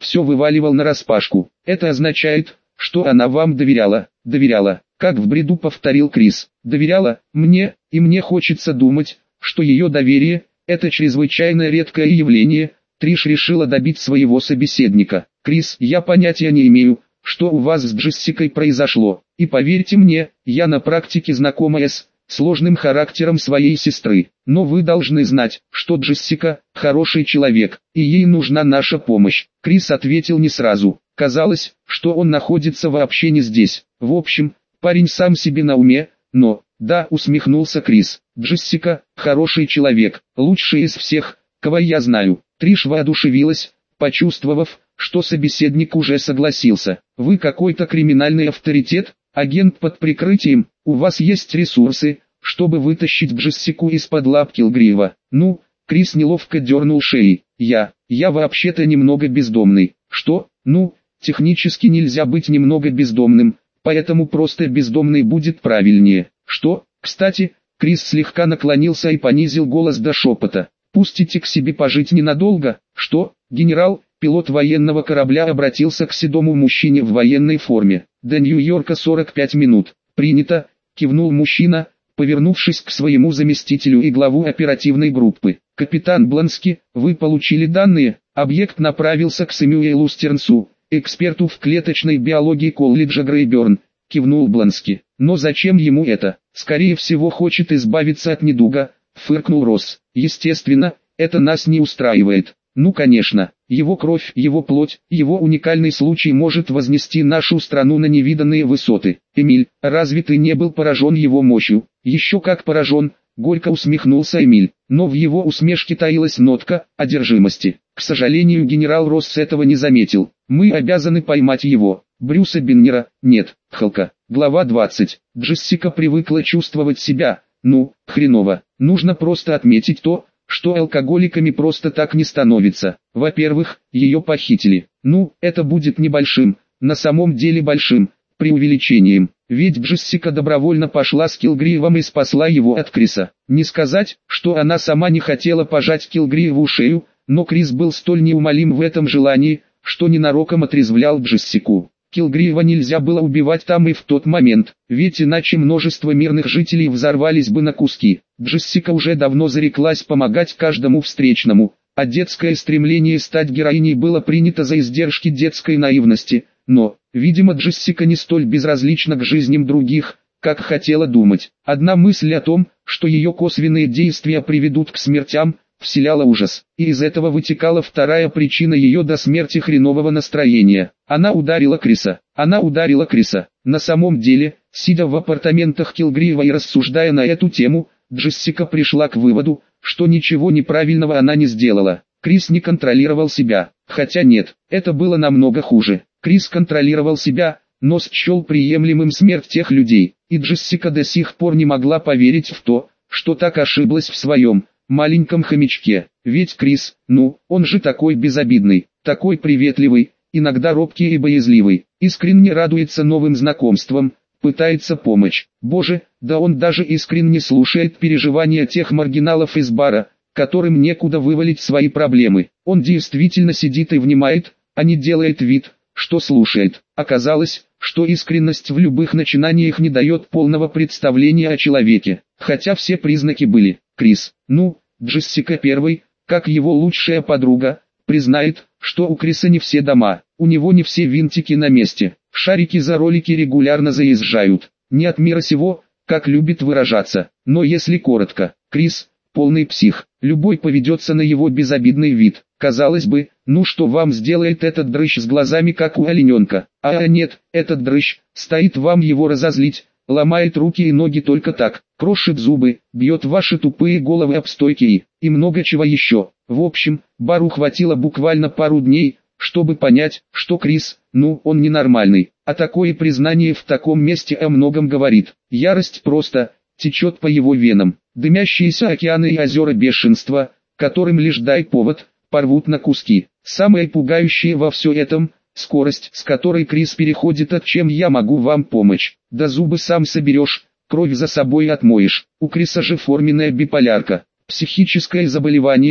все вываливал нараспашку. Это означает, что она вам доверяла, доверяла, как в бреду повторил Крис. Доверяла мне, и мне хочется думать, что ее доверие – это чрезвычайно редкое явление. Триш решила добить своего собеседника. Крис, я понятия не имею, что у вас с Джессикой произошло, и поверьте мне, я на практике знакома с сложным характером своей сестры, но вы должны знать, что Джессика – хороший человек, и ей нужна наша помощь. Крис ответил не сразу, казалось, что он находится вообще не здесь. В общем, парень сам себе на уме, но, да, усмехнулся Крис, Джессика – хороший человек, лучший из всех, кого я знаю. Триш воодушевилась, почувствовав, что собеседник уже согласился. Вы какой-то криминальный авторитет, агент под прикрытием, у вас есть ресурсы, чтобы вытащить Джессику из-под лап Килгрива. Ну, Крис неловко дернул шеей. Я, я вообще-то немного бездомный. Что? Ну, технически нельзя быть немного бездомным, поэтому просто бездомный будет правильнее. Что? Кстати, Крис слегка наклонился и понизил голос до шепота. Пустите к себе пожить ненадолго. Что? Генерал, пилот военного корабля обратился к седому мужчине в военной форме. До Нью-Йорка сорок пять минут. Принято, кивнул мужчина, повернувшись к своему заместителю и главу оперативной группы. Капитан Блански, вы получили данные? Объект направился к Сэмюэлу Стернсу, эксперту в клеточной биологии колледжа Грейберн, кивнул Блански. Но зачем ему это? Скорее всего хочет избавиться от недуга, фыркнул Росс. Естественно, это нас не устраивает. Ну конечно, его кровь, его плоть, его уникальный случай может вознести нашу страну на невиданные высоты. Эмиль, разве ты не был поражен его мощью? Еще как поражен, горько усмехнулся Эмиль, но в его усмешке таилась нотка одержимости. К сожалению, генерал Росс этого не заметил. Мы обязаны поймать его. Брюса Беннера, нет, Халка. Глава двадцать. Джессика привыкла чувствовать себя, ну, хреново. Нужно просто отметить то, что алкоголиками просто так не становится. Во-первых, ее похитили. Ну, это будет небольшим, на самом деле большим, преувеличением. Ведь Джессика добровольно пошла с Килгривом и спасла его от Криса. Не сказать, что она сама не хотела пожать Килгриву шею, но Крис был столь неумолим в этом желании, что ненароком отрезвлял Джессику. Килгрива нельзя было убивать там и в тот момент, ведь иначе множество мирных жителей взорвались бы на куски. Джессика уже давно зареклась помогать каждому встречному, а детское стремление стать героиней было принято за издержки детской наивности, но, видимо, Джессика не столь безразлична к жизням других, как хотела думать. Одна мысль о том, что ее косвенные действия приведут к смертям, вселяла ужас, и из этого вытекала вторая причина ее до смерти хренового настроения. Она ударила Криса, она ударила Криса. На самом деле, сидя в апартаментах Килгрива и рассуждая на эту тему, Джессика пришла к выводу, что ничего неправильного она не сделала. Крис не контролировал себя, хотя нет, это было намного хуже. Крис контролировал себя, но счел приемлемым смерть тех людей, и Джессика до сих пор не могла поверить в то, что так ошиблась в своем маленьком хомячке. Ведь Крис, ну, он же такой безобидный, такой приветливый, иногда робкий и боязливый, искренне радуется новым знакомствам, пытается помочь. Боже, да он даже искренне слушает переживания тех маргиналов из бара, которым некуда вывалить свои проблемы. Он действительно сидит и внимает, а не делает вид, что слушает. Оказалось, что искренность в любых начинаниях не дает полного представления о человеке, хотя все признаки были. Крис, ну, Джессика первой, как его лучшая подруга, признает, что у Криса не все дома, у него не все винтики на месте, шарики за ролики регулярно заезжают, не от мира сего, как любит выражаться, но если коротко, Крис – полный псих, любой поведется на его безобидный вид. Казалось бы, ну что вам сделает этот дрыщ с глазами как у олененка, а нет, этот дрыщ, стоит вам его разозлить, ломает руки и ноги только так, крошит зубы, бьет ваши тупые головы об стойки и, и много чего еще. В общем, Бару хватило буквально пару дней, чтобы понять, что Крис, ну, он ненормальный, а такое признание в таком месте о многом говорит. Ярость просто течет по его венам, дымящиеся океаны и озера бешенства, которым лишь дай повод, порвут на куски. Самое пугающее во все этом – скорость, с которой Крис переходит от «чем я могу вам помочь», до «зубы сам соберешь, кровь за собой отмоешь». У Криса же форменная биполярка, психическое заболевание,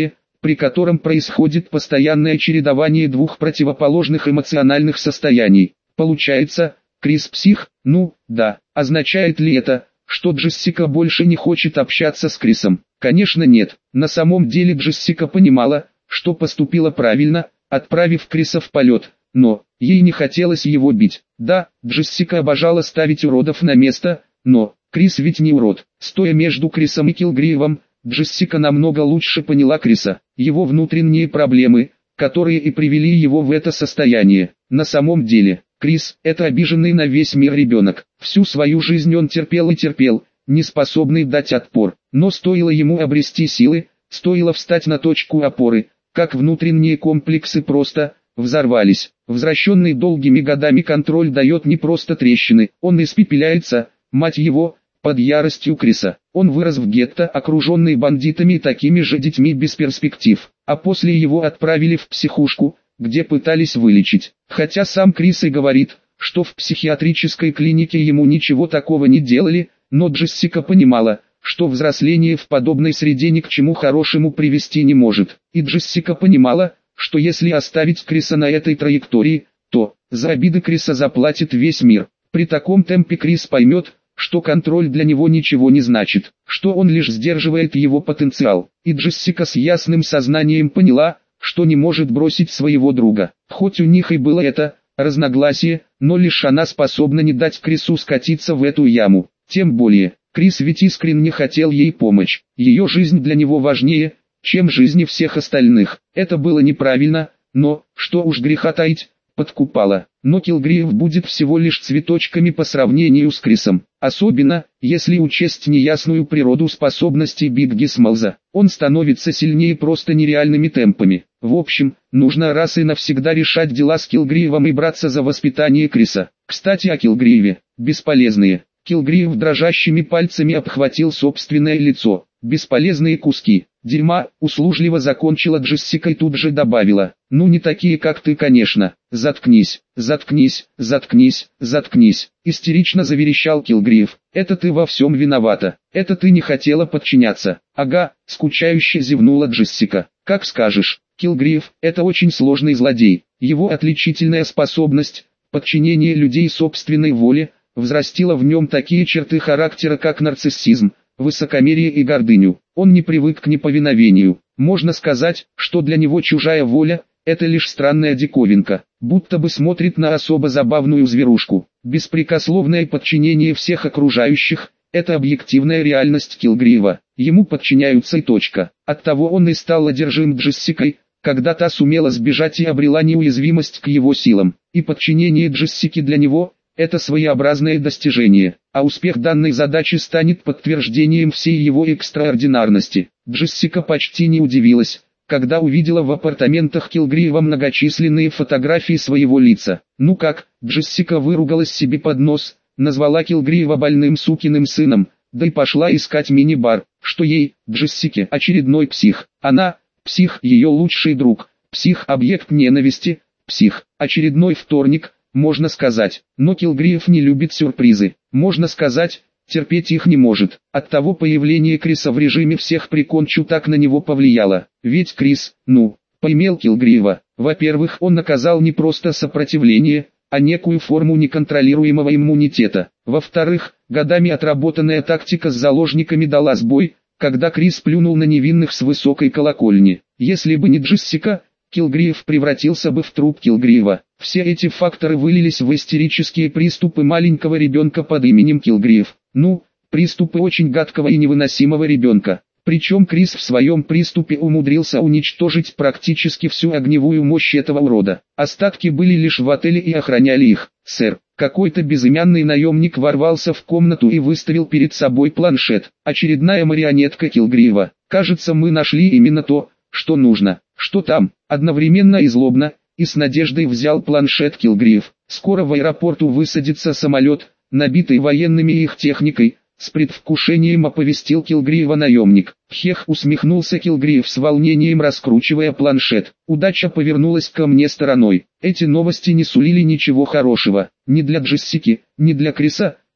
при котором происходит постоянное чередование двух противоположных эмоциональных состояний. Получается, Крис псих? Ну, да. Означает ли это, что Джессика больше не хочет общаться с Крисом? Конечно нет. На самом деле Джессика понимала, что поступила правильно, отправив Криса в полет, но ей не хотелось его бить. Да, Джессика обожала ставить уродов на место, но Крис ведь не урод. Стоя между Крисом и Килгривом, Джессика намного лучше поняла Криса, его внутренние проблемы, которые и привели его в это состояние. На самом деле, Крис – это обиженный на весь мир ребенок. Всю свою жизнь он терпел и терпел, не способный дать отпор. Но стоило ему обрести силы, стоило встать на точку опоры, как внутренние комплексы просто взорвались. Возвращенный долгими годами контроль дает не просто трещины, он испепеляется, мать его, под яростью Криса. Он вырос в гетто, окруженный бандитами и такими же детьми без перспектив, а после его отправили в психушку, где пытались вылечить. Хотя сам Крис и говорит, что в психиатрической клинике ему ничего такого не делали, но Джессика понимала, что взросление в подобной среде ни к чему хорошему привести не может. И Джессика понимала, что если оставить Криса на этой траектории, то за обиды Криса заплатит весь мир. При таком темпе Крис поймет, что контроль для него ничего не значит, что он лишь сдерживает его потенциал. И Джессика с ясным сознанием поняла, что не может бросить своего друга. Хоть у них и было это разногласие, но лишь она способна не дать Крису скатиться в эту яму. Тем более, Крис ведь искренне хотел ей помочь. Ее жизнь для него важнее, чем жизни всех остальных. Это было неправильно, но, что уж греха таить, подкупало. Но Килгрив будет всего лишь цветочками по сравнению с Крисом. Особенно, если учесть неясную природу способностей Бигги Смолза. Он становится сильнее просто нереальными темпами. В общем, нужно раз и навсегда решать дела с Килгривом и браться за воспитание Криса. Кстати о Килгриве. Бесполезные. Килгрив дрожащими пальцами обхватил собственное лицо. Бесполезные куски дерьма, услужливо закончила Джессика и тут же добавила: ну не такие как ты, конечно. Заткнись, заткнись, заткнись, заткнись. Истерично заверещал Килгрив. Это ты во всем виновата. Это ты не хотела подчиняться. Ага, скучающе зевнула Джессика. Как скажешь. Килгрив – это очень сложный злодей. Его отличительная способность – подчинение людей собственной воле – взрастила в нем такие черты характера, как нарциссизм, высокомерие и гордыню. Он не привык к неповиновению. Можно сказать, что для него чужая воля – это лишь странная диковинка, будто бы смотрит на особо забавную зверушку. Беспрекословное подчинение всех окружающих – это объективная реальность Килгрива. Ему подчиняются и точка. Оттого он и стал одержим Джессикой, когда та сумела сбежать и обрела неуязвимость к его силам. И подчинение Джессики для него – это своеобразное достижение, а успех данной задачи станет подтверждением всей его экстраординарности. Джессика почти не удивилась, когда увидела в апартаментах Килгрива многочисленные фотографии своего лица. Ну как, Джессика выругалась себе под нос, назвала Килгрива больным сукиным сыном, да и пошла искать мини-бар, что ей, Джессике, очередной псих. Она, псих, ее лучший друг, псих, объект ненависти, псих, очередной вторник, можно сказать. Но Килгрив не любит сюрпризы, можно сказать, терпеть их не может. Оттого появление Криса в режиме всех прикончу так на него повлияло. Ведь Крис, ну, поимел Килгрива. Во-первых, он наказал не просто сопротивление, а некую форму неконтролируемого иммунитета. Во-вторых, годами отработанная тактика с заложниками дала сбой, когда Крис плюнул на невинных с высокой колокольни. Если бы не Джессика, Килгрив превратился бы в труп Килгрива. Все эти факторы вылились в истерические приступы маленького ребенка под именем Килгрив. Ну, приступы очень гадкого и невыносимого ребенка. Причем Крис в своем приступе умудрился уничтожить практически всю огневую мощь этого урода. Остатки были лишь в отеле и охраняли их. Сэр, какой-то безымянный наемник ворвался в комнату и выставил перед собой планшет. Очередная марионетка Килгрива. Кажется, мы нашли именно то, что нужно. Что там? Одновременно и злобно, и с надеждой взял планшет Килгрив. Скоро в аэропорту высадится самолет, набитый военными и их техникой. С предвкушением оповестил Килгрива наемник. Хех, усмехнулся Килгрив с волнением, раскручивая планшет. Удача повернулась ко мне стороной. Эти новости не сулили ничего хорошего. Ни для Джессики, ни для Криса,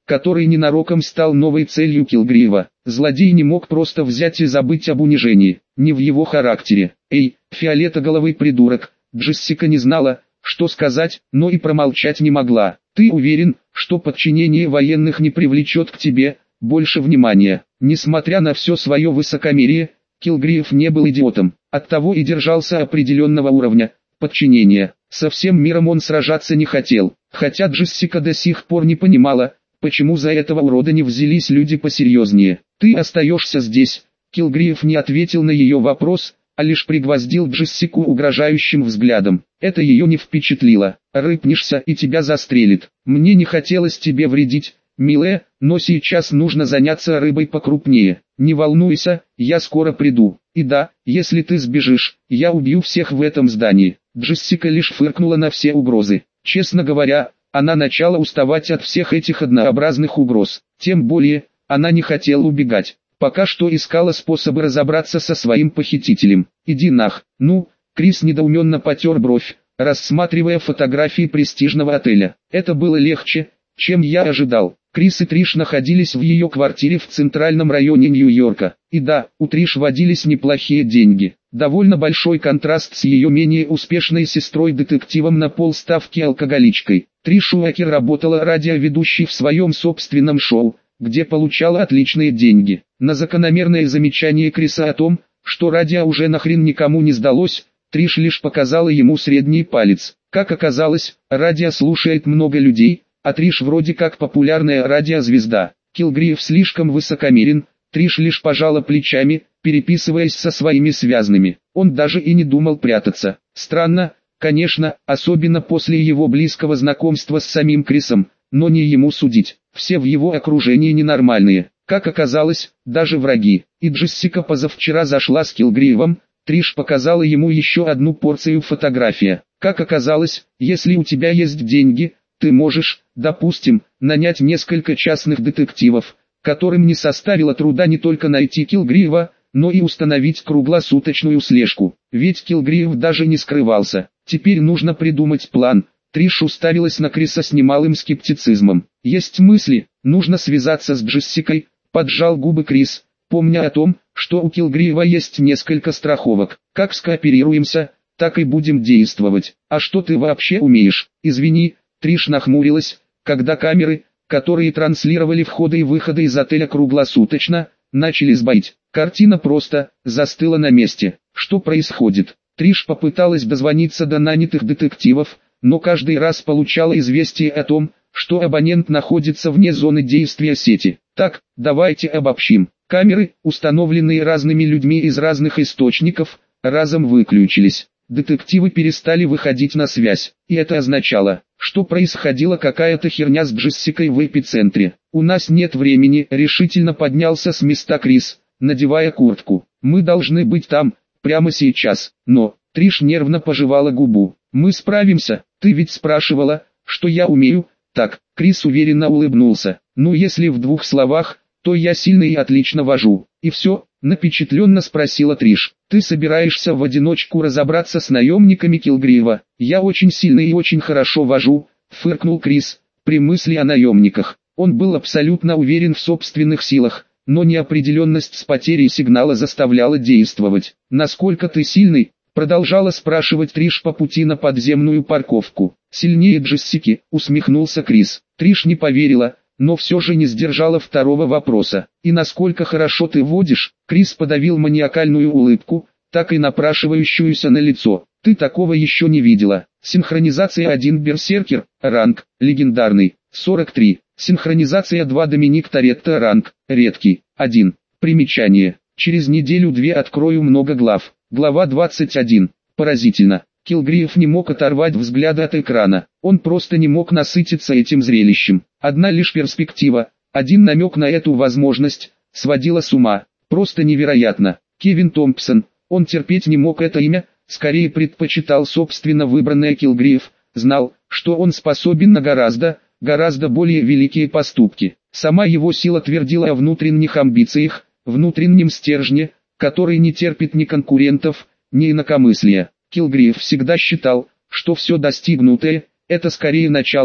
который ненароком стал новой целью Килгрива. Злодей не мог просто взять и забыть об унижении, не в его характере. «Эй, фиолетоголовый придурок!» Джессика не знала, что сказать, но и промолчать не могла. «Ты уверен, что подчинение военных не привлечет к тебе больше внимания?» Несмотря на все свое высокомерие, Килгрив не был идиотом, оттого и держался определенного уровня подчинения. Со всем миром он сражаться не хотел, хотя Джессика до сих пор не понимала, почему за этого урода не взялись люди посерьезнее. «Ты остаешься здесь». Килгрив не ответил на ее вопрос, а лишь пригвоздил Джессику угрожающим взглядом. Это ее не впечатлило. «Рыпнешься и тебя застрелит. Мне не хотелось тебе вредить, милая, но сейчас нужно заняться рыбой покрупнее. Не волнуйся, я скоро приду. И да, если ты сбежишь, я убью всех в этом здании». Джессика лишь фыркнула на все угрозы. Честно говоря, она начала уставать от всех этих однообразных угроз. Тем более, она не хотела убегать. Пока что искала способы разобраться со своим похитителем. «Иди нах». «Ну?» Крис недоуменно потер бровь, рассматривая фотографии престижного отеля. «Это было легче, чем я ожидал». Крис и Триш находились в ее квартире в центральном районе Нью-Йорка. И да, у Триш водились неплохие деньги. Довольно большой контраст с ее менее успешной сестрой-детективом на полставки алкоголичкой. Триш Уокер работала радиоведущей в своем собственном шоу, где получала отличные деньги. На закономерное замечание Криса о том, что радио уже нахрен никому не сдалось, Триш лишь показала ему средний палец. Как оказалось, радио слушает много людей, а Триш вроде как популярная радиозвезда. Килгрив слишком высокомерен, Триш лишь пожала плечами, переписываясь со своими связными. Он даже и не думал прятаться. Странно, конечно, особенно после его близкого знакомства с самим Крисом, но не ему судить. Все в его окружении ненормальные. Как оказалось, даже враги. И Джессика позавчера зашла с Килгривом, Триш показала ему еще одну порцию фотографий. Как оказалось, если у тебя есть деньги, ты можешь, допустим, нанять несколько частных детективов, которым не составило труда не только найти Килгрива, но и установить круглосуточную слежку. Ведь Килгрив даже не скрывался. Теперь нужно придумать план. Триш уставилась на Криса с немалым скептицизмом. «Есть мысли, нужно связаться с Джессикой», — поджал губы Крис, помня о том, что у Килгрива есть несколько страховок. «Как скооперируемся, так и будем действовать. А что ты вообще умеешь?» «Извини», — Триш нахмурилась, когда камеры, которые транслировали входы и выходы из отеля круглосуточно, начали сбоить. Картина просто застыла на месте. Что происходит? Триш попыталась дозвониться до нанятых детективов, но каждый раз получала известие о том, что абонент находится вне зоны действия сети. Так, давайте обобщим. Камеры, установленные разными людьми из разных источников, разом выключились. Детективы перестали выходить на связь, и это означало, что происходила какая-то херня с Джессикой в эпицентре. «У нас нет времени», — решительно поднялся с места Крис, надевая куртку. «Мы должны быть там, прямо сейчас». Но Триш нервно пожевала губу. «Мы справимся, ты ведь спрашивала, что я умею». «Так», — Крис уверенно улыбнулся. «Ну если в двух словах, то я сильно и отлично вожу». «И все?» — напечатленно спросила Триш. «Ты собираешься в одиночку разобраться с наемниками Килгрива?» «Я очень сильно и очень хорошо вожу», — фыркнул Крис, при мысли о наемниках. Он был абсолютно уверен в собственных силах, но неопределенность с потерей сигнала заставляла действовать. «Насколько ты сильный?» — продолжала спрашивать Триш по пути на подземную парковку. «Сильнее Джессики», — усмехнулся Крис. Триш не поверила, но все же не сдержала второго вопроса. «И насколько хорошо ты водишь?» Крис подавил маниакальную улыбку, так и напрашивающуюся на лицо. «Ты такого еще не видела». Синхронизация один Берсеркер, ранг, легендарный, сорок три. Синхронизация два Доминик Торетто, ранг, редкий, один. Примечание. Через неделю-две открою много глав. Глава двадцать один. Поразительно. Килгрив не мог оторвать взгляда от экрана. Он просто не мог насытиться этим зрелищем. Одна лишь перспектива, один намек на эту возможность, сводила с ума. Просто невероятно. Кевин Томпсон, он терпеть не мог это имя, скорее предпочитал собственно выбранное Килгрив, знал, что он способен на гораздо, гораздо более великие поступки. Сама его сила твердила о внутренних амбициях, внутреннем стержне, который не терпит ни конкурентов, ни инакомыслия. Килгрив всегда считал, что все достигнутое – это скорее начало,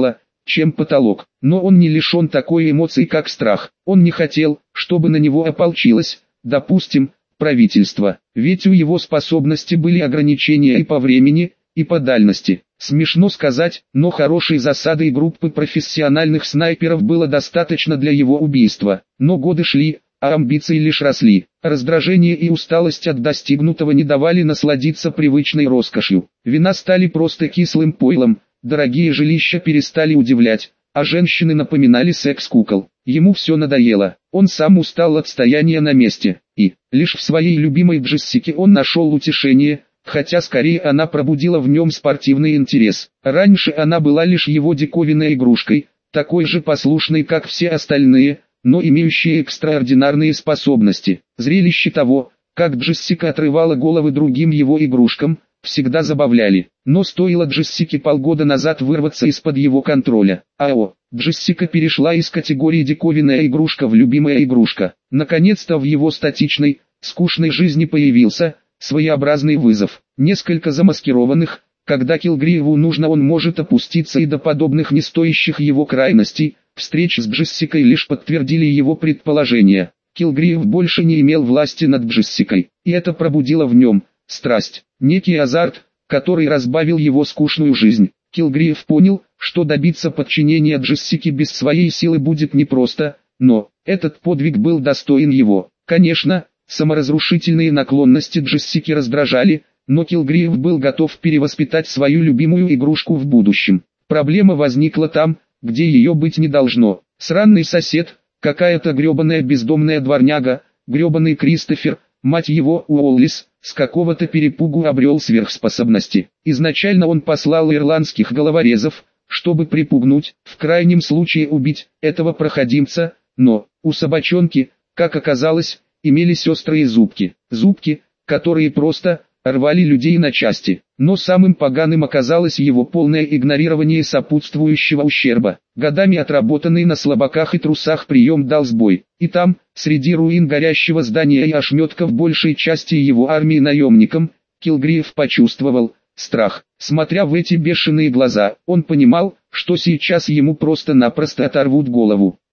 чем потолок. Но он не лишен такой эмоции, как страх. Он не хотел, чтобы на него ополчилось, допустим, правительство. Ведь у его способности были ограничения и по времени, и по дальности. Смешно сказать, но хорошей засады и группы профессиональных снайперов было достаточно для его убийства. Но годы шли, а амбиции лишь росли. Раздражение и усталость от достигнутого не давали насладиться привычной роскошью. Вина стали просто кислым пойлом, дорогие жилища перестали удивлять, а женщины напоминали секс-кукол. Ему все надоело, он сам устал от стояния на месте, и, лишь в своей любимой Джессике он нашел утешение, хотя скорее она пробудила в нем спортивный интерес. Раньше она была лишь его диковинной игрушкой, такой же послушной, как все остальные, но имеющей экстраординарные способности. Зрелище того, как Джессика отрывала головы другим его игрушкам, всегда забавляли. Но стоило Джессике полгода назад вырваться из-под его контроля. Ао, Джессика перешла из категории диковинная игрушка в любимая игрушка. Наконец-то в его статичной, скучной жизни появился своеобразный вызов. Несколько замаскированных, когда Килгриеву нужно, он может опуститься и до подобных не стоящих его крайностей. Встречи с Джессикой лишь подтвердили его предположения. Килгриев больше не имел власти над Джессикой, и это пробудило в нем страсть, некий азарт, который разбавил его скучную жизнь. Килгриев понял, что добиться подчинения Джессики без своей силы будет непросто, но этот подвиг был достоин его. Конечно, саморазрушительные наклонности Джессики раздражали, но Килгриев был готов перевоспитать свою любимую игрушку в будущем. Проблема возникла там, где ее быть не должно. Сраный сосед, какая-то гребаная бездомная дворняга, гребаный Кристофер, мать его Уоллис, с какого-то перепугу обрел сверхспособности. Изначально он послал ирландских головорезов, чтобы припугнуть, в крайнем случае убить, этого проходимца, но у собачонки, как оказалось, имелись острые зубки. Зубки, которые просто рвали людей на части. Но самым поганым оказалось его полное игнорирование сопутствующего ущерба. Годами отработанный на слабаках и трусах прием дал сбой. И там, среди руин горящего здания и ошметков большей части его армии наемникам, Килгриев почувствовал страх. Смотря в эти бешеные глаза, он понимал, что сейчас ему просто-напросто оторвут голову.